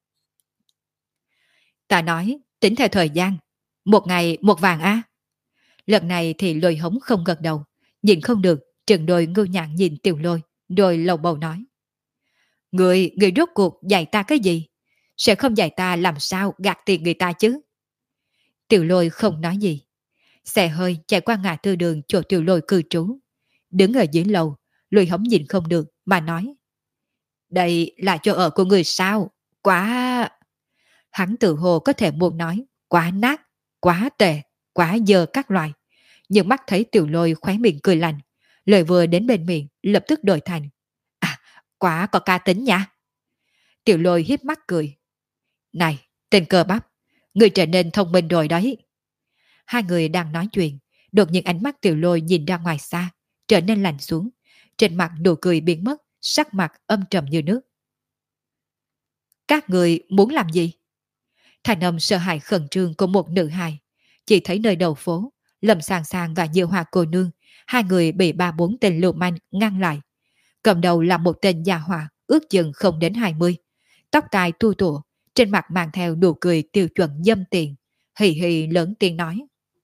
[SPEAKER 1] Ta nói, tính theo thời gian, 1 ngày 1 vạn á. Lần này thì Lôi Hống không gật đầu, nhìn không được, trừng đôi ngưu nhạn nhìn Tiểu Lôi, rồi lầu bầu nói. Người rốt cuộc dạy ta cái gì? Sẽ không dạy ta làm sao gạt tiền người ta chứ? Tiểu Lôi không nói gì. Xe hơi chạy qua ngã tư đường chỗ Tiểu Lôi cư trú. Đứng ở dưới lầu, Lôi Hống nhìn không được mà nói. Đây là chỗ ở của người sao? Quá... Hắn tự hồ có thể muốn nói quá nát, quá tệ, quá dơ các loại. Nhưng mắt thấy Tiểu Lôi khóe miệng cười lạnh, lời vừa đến bên miệng lập tức đổi thành. À, quá có cá tính nha. Tiểu Lôi hiếp mắt cười. Này, tên cơ bắp, người trở nên thông minh rồi đấy. Hai người đang nói chuyện, đột nhiên ánh mắt Tiểu Lôi nhìn ra ngoài xa, trở nên lạnh xuống. Trên mặt nụ cười biến mất, sắc mặt âm trầm như nước. Các người muốn làm gì? Thành âm sợ hãi khẩn trương của một nữ hài. Chỉ thấy nơi đầu phố, Lâm Sàng Sàng và Diệu Hoa cô nương Hai người bị ba bốn tên lưu manh ngăn lại. Cầm đầu là một tên già hỏa ước chừng không đến 20, tóc tai tua tủa, trên mặt mang theo nụ cười tiêu chuẩn dâm tiền, hì hì lớn tiếng nói.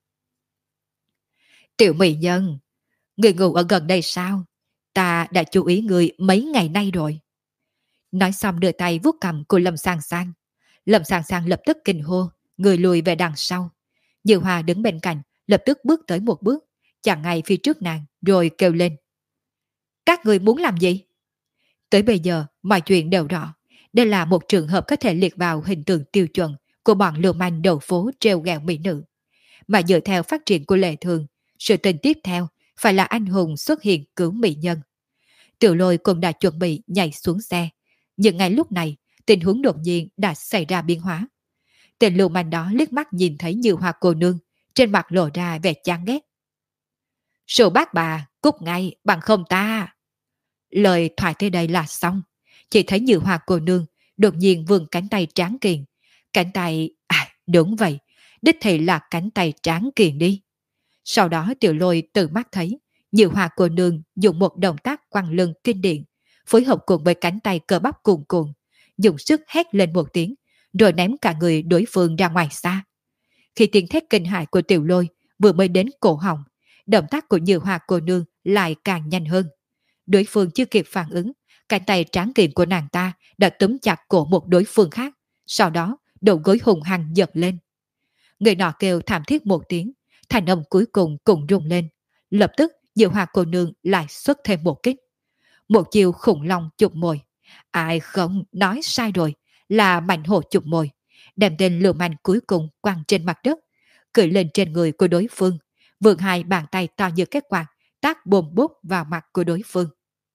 [SPEAKER 1] Tiểu mỹ nhân, người ngủ ở gần đây sao? Ta đã chú ý người mấy ngày nay rồi. Nói xong đưa tay vuốt cằm của Lâm Sang Sang. Lâm Sang Sang lập tức kinh hô, người lùi về đằng sau. Như Hoa đứng bên cạnh, lập tức bước tới một bước, chặn ngay phía trước nàng, rồi kêu lên. Các người muốn làm gì? Tới bây giờ, mọi chuyện đều rõ. Đây là một trường hợp có thể liệt vào hình tượng tiêu chuẩn của bọn lưu manh đầu phố trêu ghẹo mỹ nữ. Mà dựa theo phát triển của lệ thường, sự tình tiếp theo phải là anh hùng xuất hiện cứu mỹ nhân. Tiểu Lôi cũng đã chuẩn bị nhảy xuống xe. Nhưng ngay lúc này, tình huống đột nhiên đã xảy ra biến hóa. Tên lưu manh đó liếc mắt nhìn thấy Như Hoa cô nương, trên mặt lộ ra vẻ chán ghét. Sư bác bà, cút ngay, bằng không ta. Lời thoại tới đây là xong. Chỉ thấy Như Hoa cô nương đột nhiên vươn cánh tay tráng kiện. Cánh tay... đúng vậy, đích thị là cánh tay tráng kiện đi. Sau đó Tiểu Lôi từ mắt thấy Như Hoa cô nương dùng một động tác quăng lưng kinh điển, phối hợp cùng với cánh tay cơ bắp cuồn cuộn, dùng sức hét lên một tiếng, rồi ném cả người đối phương ra ngoài xa. Khi tiếng thét kinh hãi của Tiểu Lôi vừa mới đến cổ họng, động tác của Như Hoa cô nương lại càng nhanh hơn. Đối phương chưa kịp phản ứng, cánh tay tráng kiện của nàng ta đã túm chặt cổ một đối phương khác, sau đó đầu gối hùng hăng giật lên. Người nọ kêu thảm thiết một tiếng, thành âm cuối cùng cũng rung lên. Lập tức Diệu Hoa cô nương lại xuất thêm một kích. Một chiều khủng long chụp mồi. Ai không, nói sai rồi, là mạnh hổ chụp mồi. Đem tên lưu manh cuối cùng quăng trên mặt đất, cưỡi lên trên người của đối phương, vươn hai bàn tay to như cái quạt, tác bồm bốp vào mặt của đối phương.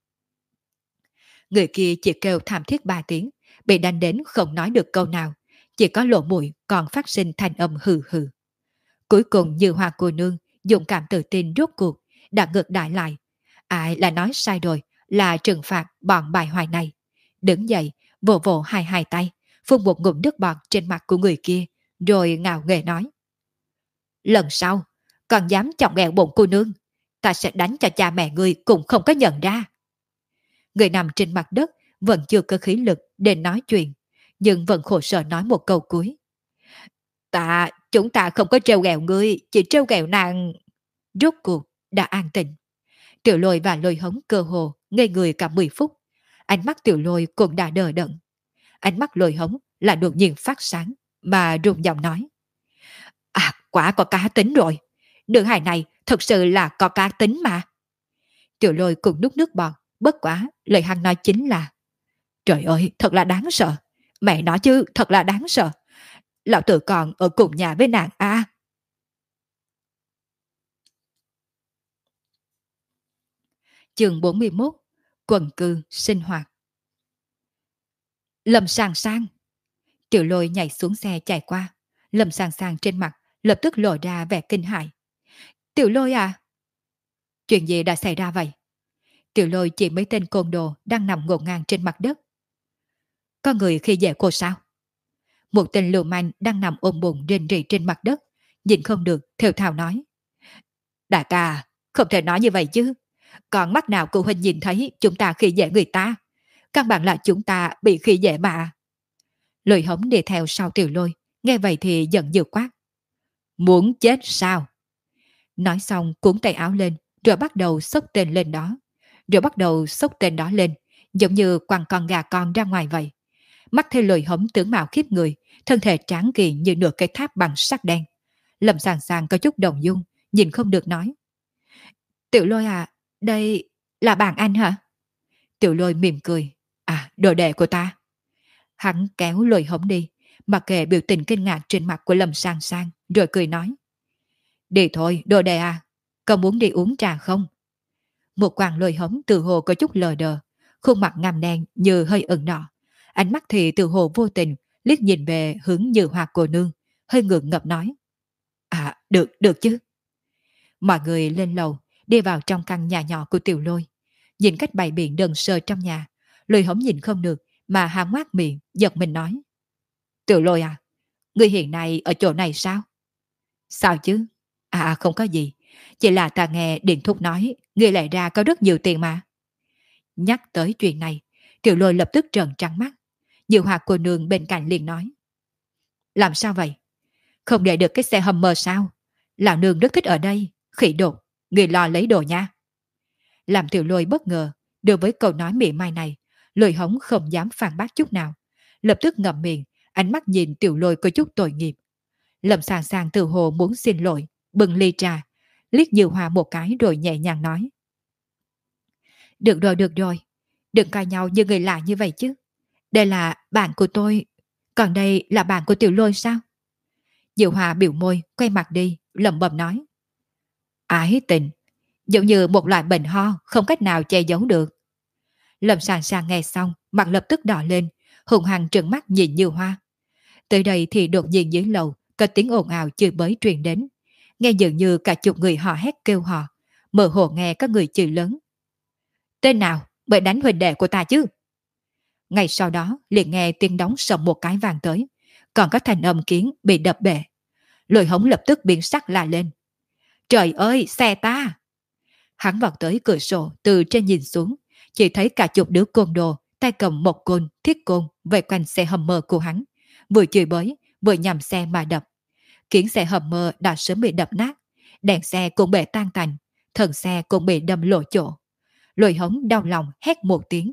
[SPEAKER 1] Người kia chỉ kêu thảm thiết 3 tiếng, bị đánh đến không nói được câu nào, chỉ có lỗ mũi còn phát sinh thanh âm hừ hừ. Cuối cùng Như Hoa cô nương dùng cảm tự tin rốt cuộc đã ngược đại lại. Ai là nói sai rồi, là trừng phạt bọn bài hoài này. Đứng dậy, vỗ vỗ hai tay, phun một ngụm nước bọt trên mặt của người kia, rồi ngạo nghễ nói. Lần sau, còn dám chọc ghẹo bụng cô nương, ta sẽ đánh cho cha mẹ ngươi cũng không có nhận ra. Người nằm trên mặt đất vẫn chưa có khí lực để nói chuyện, nhưng vẫn khổ sở nói một câu cuối. Chúng ta không có trêu ghẹo ngươi, chỉ trêu ghẹo nàng. Rốt cuộc đã an tĩnh. Tiểu Lôi và Lôi Hống cơ hồ ngây người cả 10 phút. Ánh mắt Tiểu Lôi cũng đã đờ đẫn. Ánh mắt Lôi Hống là đột nhiên phát sáng, mà rung giọng nói. Quả có cá tính rồi. Nữ hài này thật sự là có cá tính mà. Tiểu Lôi cũng nuốt nước bọt, bất quá lời hắn nói chính là: trời ơi, thật là đáng sợ. Mẹ nói chứ, thật là đáng sợ. Lão tử còn ở cùng nhà với nàng à. Chương 41. Quần cư sinh hoạt. Lâm Sang Sang. Tiểu Lôi nhảy xuống xe chạy qua. Lâm Sang Sang trên mặt lập tức lộ ra vẻ kinh hãi. Tiểu Lôi à? Chuyện gì đã xảy ra vậy? Tiểu Lôi chỉ mấy tên côn đồ đang nằm ngổn ngang trên mặt đất. Có người khi dễ cô sao? Một tên lưu manh đang nằm ôm bụng rên rỉ trên mặt đất, nhìn không được thều thào nói. Đại ca, không thể nói như vậy chứ. Còn mắt nào cụ huynh nhìn thấy chúng ta khi dễ người ta? Căn bản là chúng ta bị khi dễ mà. Lôi Hống đi theo sau Tiểu Lôi, nghe vậy thì giận dữ quát. Muốn chết sao? Nói xong cuốn tay áo lên, rồi bắt đầu xốc tên lên đó. Giống như quăng con gà con ra ngoài vậy. Mắt thấy Lôi Hống tướng mạo khiếp người, thân thể tráng kiện như nửa cây tháp bằng sắt đen. Lâm Sàng Sàng có chút động dung, nhìn không được nói. Tiểu Lôi à, đây là bạn anh hả? Tiểu Lôi mỉm cười. Đồ đệ của ta. Hắn kéo Lôi Hống đi, mặc kệ biểu tình kinh ngạc trên mặt của Lâm Sang Sang, rồi cười nói. Đi thôi, đồ đệ à, cậu muốn đi uống trà không? Một quàng Lôi Hống từ hồ có chút lờ đờ, khuôn mặt ngăm đen như hơi ửng đỏ. Ánh mắt thì từ hồ vô tình liếc nhìn về hướng Như Hoa cô nương, hơi ngượng ngập nói. Được chứ. Mọi người lên lầu, đi vào trong căn nhà nhỏ của Tiểu Lôi. Nhìn cách bày biện đơn sơ trong nhà, Lôi Hống nhìn không được mà há ngoác miệng, giật mình nói. Tiểu Lôi à, người hiện nay ở chỗ này sao? Sao chứ? Không có gì, Chỉ là ta nghe Điện Thúc nói, người lại ra có rất nhiều tiền mà. Nhắc tới chuyện này, Tiểu Lôi lập tức trợn trắng mắt. Diệu Hòa cô nương bên cạnh liền nói. Làm sao vậy? Không để được cái xe Hummer sao? Lão nương rất thích ở đây. Khỉ đột, người lo lấy đồ nha. Làm Tiểu Lôi bất ngờ, đối với câu nói mỉa mai này, Lôi Hống không dám phản bác chút nào. Lập tức ngậm miệng, ánh mắt nhìn Tiểu Lôi có chút tội nghiệp. Lâm Sàng Sàng từ hồ muốn xin lỗi, bưng ly trà, liếc Diệu Hòa một cái rồi nhẹ nhàng nói. Được rồi, đừng cãi nhau như người lạ như vậy chứ. Đây là bạn của tôi, còn đây là bạn của Tiểu Lôi sao? Diệu Hòa biểu môi, quay mặt đi, lẩm bẩm nói. Ái tình, giống như một loại bệnh ho không cách nào che giấu được. Lâm Sàng Sàng nghe xong, mặt lập tức đỏ lên, hùng hăng trừng mắt nhìn Như Hoa. Tới đây thì đột nhiên dưới lầu có tiếng ồn ào chửi bới truyền đến. Nghe dường như cả chục người họ hét kêu họ, mơ hồ nghe các người chửi lớn. Tên nào bởi đánh huynh đệ của ta chứ? Ngay sau đó liền nghe tiếng đóng sầm một cái vang tới, còn các thanh âm kiến bị đập bể. Lôi Hống lập tức biến sắc la lên. Trời ơi, xe ta! Hắn vọt tới cửa sổ từ trên nhìn xuống, chỉ thấy cả chục đứa côn đồ tay cầm một côn, thiết côn vây quanh xe Hummer của hắn, vừa chửi bới vừa nhằm xe mà đập. Kiến xe Hummer đã sớm bị đập nát, đèn xe cũng bị tan tành, thân xe cũng bị đâm lộ chỗ. Lôi Hống đau lòng hét một tiếng.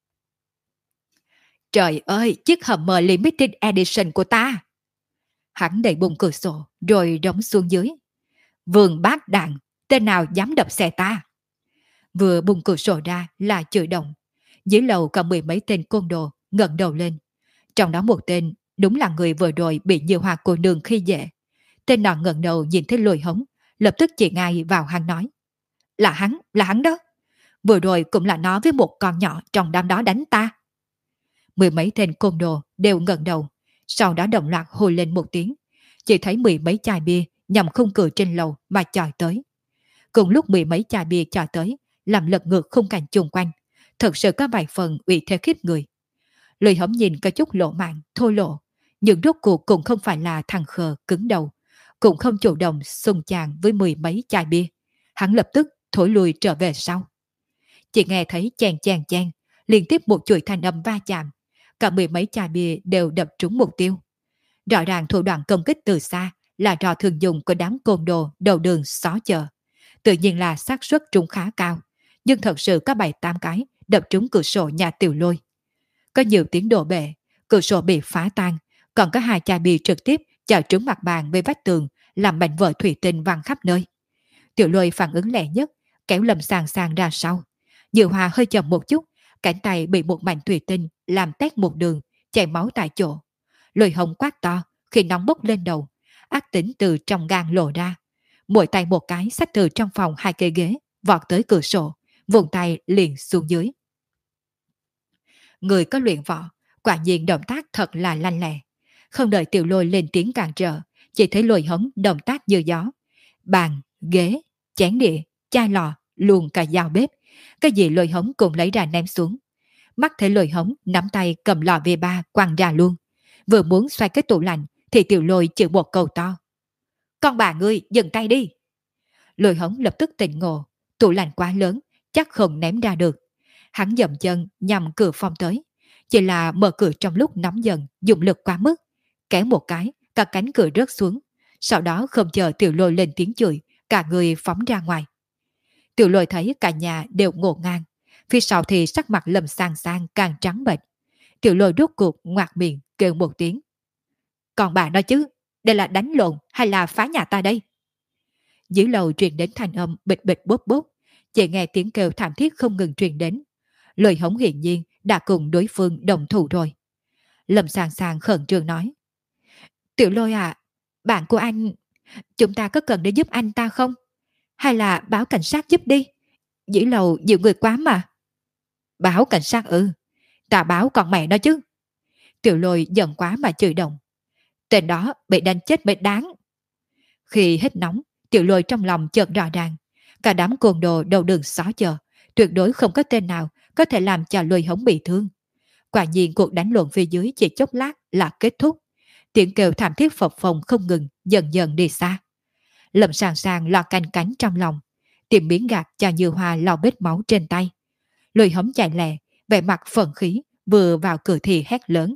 [SPEAKER 1] Trời ơi, chiếc Hummer Limited Edition của ta! Hắn đẩy bùng cửa sổ rồi đóng xuống dưới. Vương bác đạn, tên nào dám đập xe ta? Vừa bùng cửa sổ ra là chửi động. Dưới lầu có mười mấy tên côn đồ ngẩng đầu lên. Trong đó một tên đúng là người vừa rồi bị Như Hoa cô nương khi dễ. Tên nọ ngẩng đầu nhìn thấy Lôi Hống, lập tức chỉ ngay vào hắn nói. Là hắn đó. Vừa rồi cũng là nó với một con nhỏ trong đám đó đánh ta. Mười mấy tên côn đồ đều ngẩng đầu, sau đó đồng loạt hô lên một tiếng. Chỉ thấy mười mấy chai bia nhằm khung cửa trên lầu mà chọi tới. Cùng lúc mười mấy chai bia chọi tới, làm lật ngược khung cảnh chung quanh, thật sự có vài phần uy thế khiếp người. Lôi Hống nhìn có chút lộ mạng, thô lộ, nhưng rốt cuộc cũng không phải là thằng khờ cứng đầu, cũng không chủ động xung chàng với mười mấy chai bia. Hắn lập tức thổi lùi trở về sau. Chỉ nghe thấy chàng chàng chàng, liên tiếp một chuỗi thanh âm va chạm, cả mười mấy chai bia đều đập trúng mục tiêu. Rõ ràng thủ đoạn công kích từ xa là trò thường dùng của đám côn đồ đầu đường xó chợ. Tự nhiên là xác suất trúng khá cao, nhưng thật sự có 7-8 cái đập trúng cửa sổ nhà Tiểu Lôi. Có nhiều tiếng đổ bể, cửa sổ bị phá tan, còn có hai chai bia trực tiếp chọi trúng mặt bàn với vách tường, làm mảnh vỡ thủy tinh văng khắp nơi. Tiểu Lôi phản ứng lẹ nhất, kéo Lâm Sàng Sàng ra sau. Diệu Hòa hơi chậm một chút, cánh tay bị một mảnh thủy tinh làm tét một đường, chảy máu tại chỗ. Lôi Hống quát to khi nóng bốc lên đầu, ác tính từ trong gan lộ ra. Mỗi tay một cái xách từ trong phòng hai cây ghế, vọt tới cửa sổ, vùng tay liền xuống dưới. Người có luyện võ, quả nhiên động tác thật là lanh lẹ. Không đợi Tiểu Lôi lên tiếng cản trở, chỉ thấy Lôi Hống động tác như gió. Bàn, ghế, chén đĩa, chai lọ, luôn cả dao bếp, cái gì Lôi Hống cũng lấy ra ném xuống. Mắt thấy Lôi Hống nắm tay cầm lọ V3 quăng ra luôn. Vừa muốn xoay cái tủ lạnh thì Tiểu Lôi chửi một câu to. Con bà ngươi dừng tay đi. Lôi Hống lập tức tỉnh ngộ, tủ lạnh quá lớn, chắc không ném ra được. Hắn dậm chân nhằm cửa phòng tới, chỉ là mở cửa trong lúc nóng dần, dùng lực quá mức, kéo một cái, cả cánh cửa rớt xuống. Sau đó không chờ Tiểu Lôi lên tiếng chửi, cả người phóng ra ngoài. Tiểu Lôi thấy cả nhà đều ngộ ngang, phía sau thì sắc mặt Lâm Sàng Sàng càng trắng bệch. Tiểu Lôi rốt cuộc ngoạc miệng kêu một tiếng. Còn bà nói chứ, đây là đánh lộn hay là phá nhà ta đây? Dưới lầu truyền đến thanh âm bịch bịch bốp bốp, chỉ nghe tiếng kêu thảm thiết không ngừng truyền đến. Lôi Hống hiển nhiên đã cùng đối phương đồng thủ rồi. Lâm Sàng Sàng khẩn trương nói. Tiểu Lôi à, bạn của anh, chúng ta có cần để giúp anh ta không? Hay là báo cảnh sát giúp đi? Dưới lầu nhiều người quá mà. Báo cảnh sát ư? Ta báo còn mẹ nó chứ. Tiểu Lôi giận quá mà chửi động. Tên đó bị đánh chết mới đáng. Khi hết nóng, Tiểu Lôi trong lòng chợt rõ ràng. Cả đám côn đồ đầu đường xó chợ, tuyệt đối không có tên nào có thể làm cho Lôi Hống bị thương. Quả nhiên cuộc đánh lộn phía dưới chỉ chốc lát là kết thúc. Tiếng kêu thảm thiết phập phồng không ngừng, dần dần đi xa. Lâm Sàng Sàng lo canh cánh trong lòng, tìm miếng gạt cho Như Hoa lau vết máu trên tay. Lôi Hống chạy lẹ, vẻ mặt phẫn khí, vừa vào cửa thì hét lớn.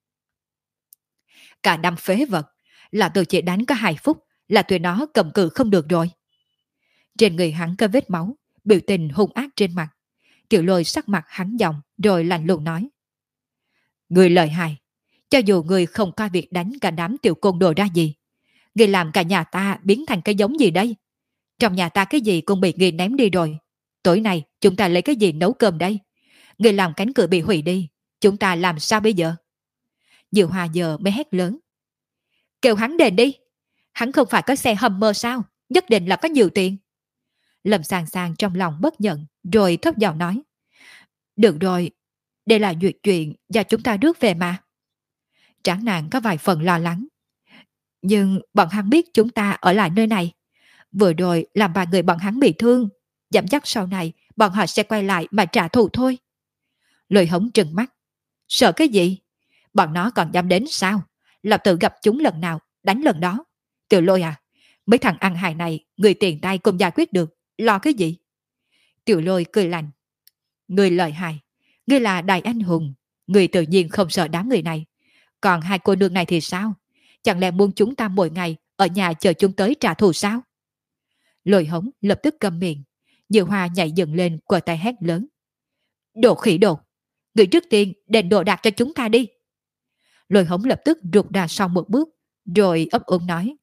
[SPEAKER 1] Cả năm phế vật, là tôi chỉ đánh có 2 phút là tụi nó cầm cự không được rồi. Trên người hắn có vết máu, biểu tình hung ác trên mặt. Tiểu Lôi sắc mặt hắn giọng rồi lạnh lùng nói. Người lợi hại, cho dù người không coi việc đánh cả đám tiểu côn đồ ra gì, người làm cả nhà ta biến thành cái giống gì đây? Trong nhà ta cái gì cũng bị người ném đi rồi. Tối nay chúng ta lấy cái gì nấu cơm đây? Người làm cánh cửa bị hủy đi, chúng ta làm sao bây giờ? Diệu Hòa giờ mới hét lớn. Kêu hắn đền đi. Hắn không phải có xe Hummer sao? Nhất định là có nhiều tiền. Lâm Sàng Sàng trong lòng bất nhận, rồi thấp giọng nói. Được rồi, đây là duyệt chuyện do chúng ta rước về mà. Tráng nàng có vài phần lo lắng. Nhưng bọn hắn biết chúng ta ở lại nơi này. Vừa rồi làm vài người bọn hắn bị thương. Dám chắc sau này bọn họ sẽ quay lại mà trả thù thôi. Lôi Hống trừng mắt. Sợ cái gì? Bọn nó còn dám đến sao? Lập tự gặp chúng lần nào, đánh lần đó. Tiểu Lôi à, mấy thằng ăn hại này, người tiền tay cũng giải quyết được. Lo cái gì? Tiểu Lôi cười lạnh. Người lợi hại, người là đại anh hùng. Người tự nhiên không sợ đám người này. Còn hai cô nương này thì sao? Chẳng lẽ muốn chúng ta mỗi ngày ở nhà chờ chúng tới trả thù sao? Lôi Hống lập tức câm miệng. Diệu Hoa nhảy dựng lên quờ tay hét lớn. Đồ khỉ đồ! Người trước tiên đền đồ đạc cho chúng ta đi. Lôi Hống lập tức rụt ra sau một bước, rồi ấp úng nói.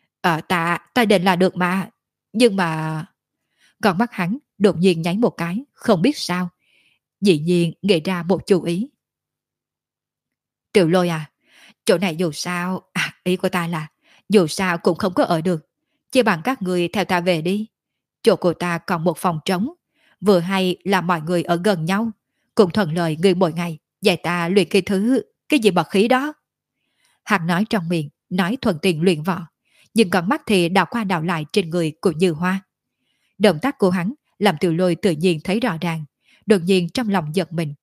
[SPEAKER 1] Ta đền là được mà. Nhưng mà... Còn mắt hắn đột nhiên nháy một cái, không biết sao. Dĩ nhiên nghĩ ra một chú ý. Tiểu Lôi à, chỗ này dù sao... ý của ta là dù sao cũng không có ở được. Chỉ bằng các người theo ta về đi. Chỗ của ta còn một phòng trống. Vừa hay là mọi người ở gần nhau. Cũng thuận lợi người mỗi ngày dạy ta luyện cái thứ... cái gì bật khí đó. Hắn nói trong miệng, nói thuận tiện luyện võ. Nhưng con mắt thì đảo qua đảo lại trên người của Như Hoa. Động tác của hắn làm Tiểu Lôi tự nhiên thấy rõ ràng. Đột nhiên trong lòng giật mình.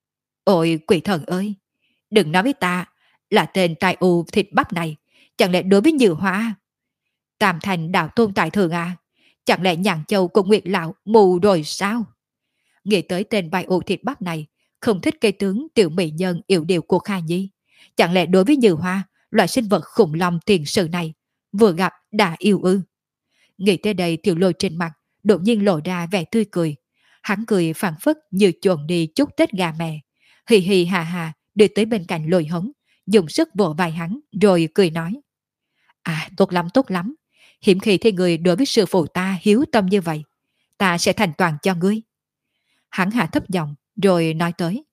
[SPEAKER 1] Ôi quỷ thần ơi! Đừng nói với ta là tên tai u thịt bắp này. Chẳng lẽ đối với Như Hoa? Tam Thành đạo tôn tại thường à? Chẳng lẽ Nhàn Châu cùng Nguyệt Lão mù rồi sao? Nghĩ tới tên vai u thịt bắp này, không thích cây tướng tiểu mỹ nhân yểu điệu của Kha Nhi. Chẳng lẽ đối với Như Hoa, loại sinh vật khủng long tiền sự này, vừa gặp đã yêu ư? Nghĩ tới đây Tiểu Lôi trên mặt đột nhiên lộ ra vẻ tươi cười. Hắn cười phảng phất như chuồn đi chúc Tết gà mẹ. Hì hì hà hà đi tới bên cạnh Lôi Hống, dùng sức vỗ vai hắn rồi cười nói. Tốt lắm tốt lắm. Hiếm khi thấy người đối với sư phụ ta hiếu tâm như vậy. Ta sẽ thành toàn cho ngươi. Hắn hạ thấp giọng rồi nói tới.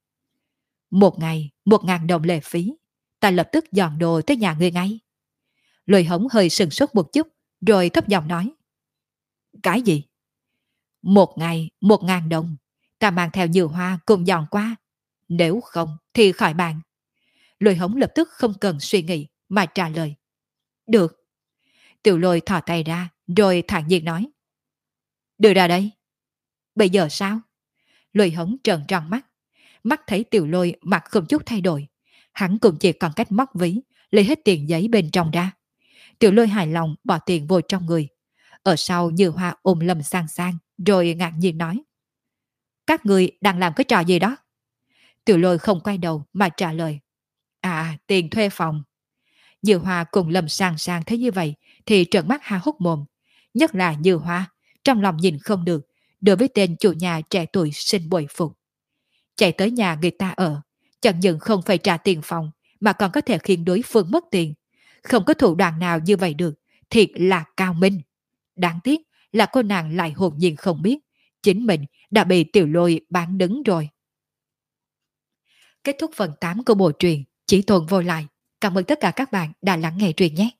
[SPEAKER 1] 1 ngày 1.000 đồng lệ phí. Ta lập tức dọn đồ tới nhà ngươi ngay. Lôi Hống hơi sừng sốt một chút rồi thấp giọng nói. Cái gì? 1 ngày 1.000 đồng. Ta mang theo Như Hoa cùng dọn qua. Nếu không thì khỏi bàn. Lôi Hống lập tức không cần suy nghĩ mà trả lời. Được. Tiểu Lôi thò tay ra rồi thản nhiên nói. Đưa ra đây. Bây giờ sao? Lôi Hống trợn tròn mắt. Mắt thấy Tiểu Lôi mặt không chút thay đổi. Hắn cũng chỉ còn cách móc ví, lấy hết tiền giấy bên trong ra. Tiểu Lôi hài lòng bỏ tiền vô trong người. Ở sau Như Hoa ôm Lâm Sang Sang rồi ngạc nhiên nói. Các người đang làm cái trò gì đó? Tiểu Lôi không quay đầu mà trả lời. Tiền thuê phòng. Như Hoa cùng Lâm Sang Sang thấy như vậy thì trợn mắt há hốc mồm. Nhất là Như Hoa, trong lòng nhìn không được, đối với tên chủ nhà trẻ tuổi sinh bội phục. Chạy tới nhà người ta ở, chẳng những không phải trả tiền phòng mà còn có thể khiến đối phương mất tiền. Không có thủ đoạn nào như vậy được, thiệt là cao minh. Đáng tiếc là cô nàng lại hồn nhiên không biết, chính mình đã bị Tiểu Lôi bán đứng rồi. Kết thúc phần 8 của bộ truyện Chỉ Tồn Vô Lại. Cảm ơn tất cả các bạn đã lắng nghe truyện nhé.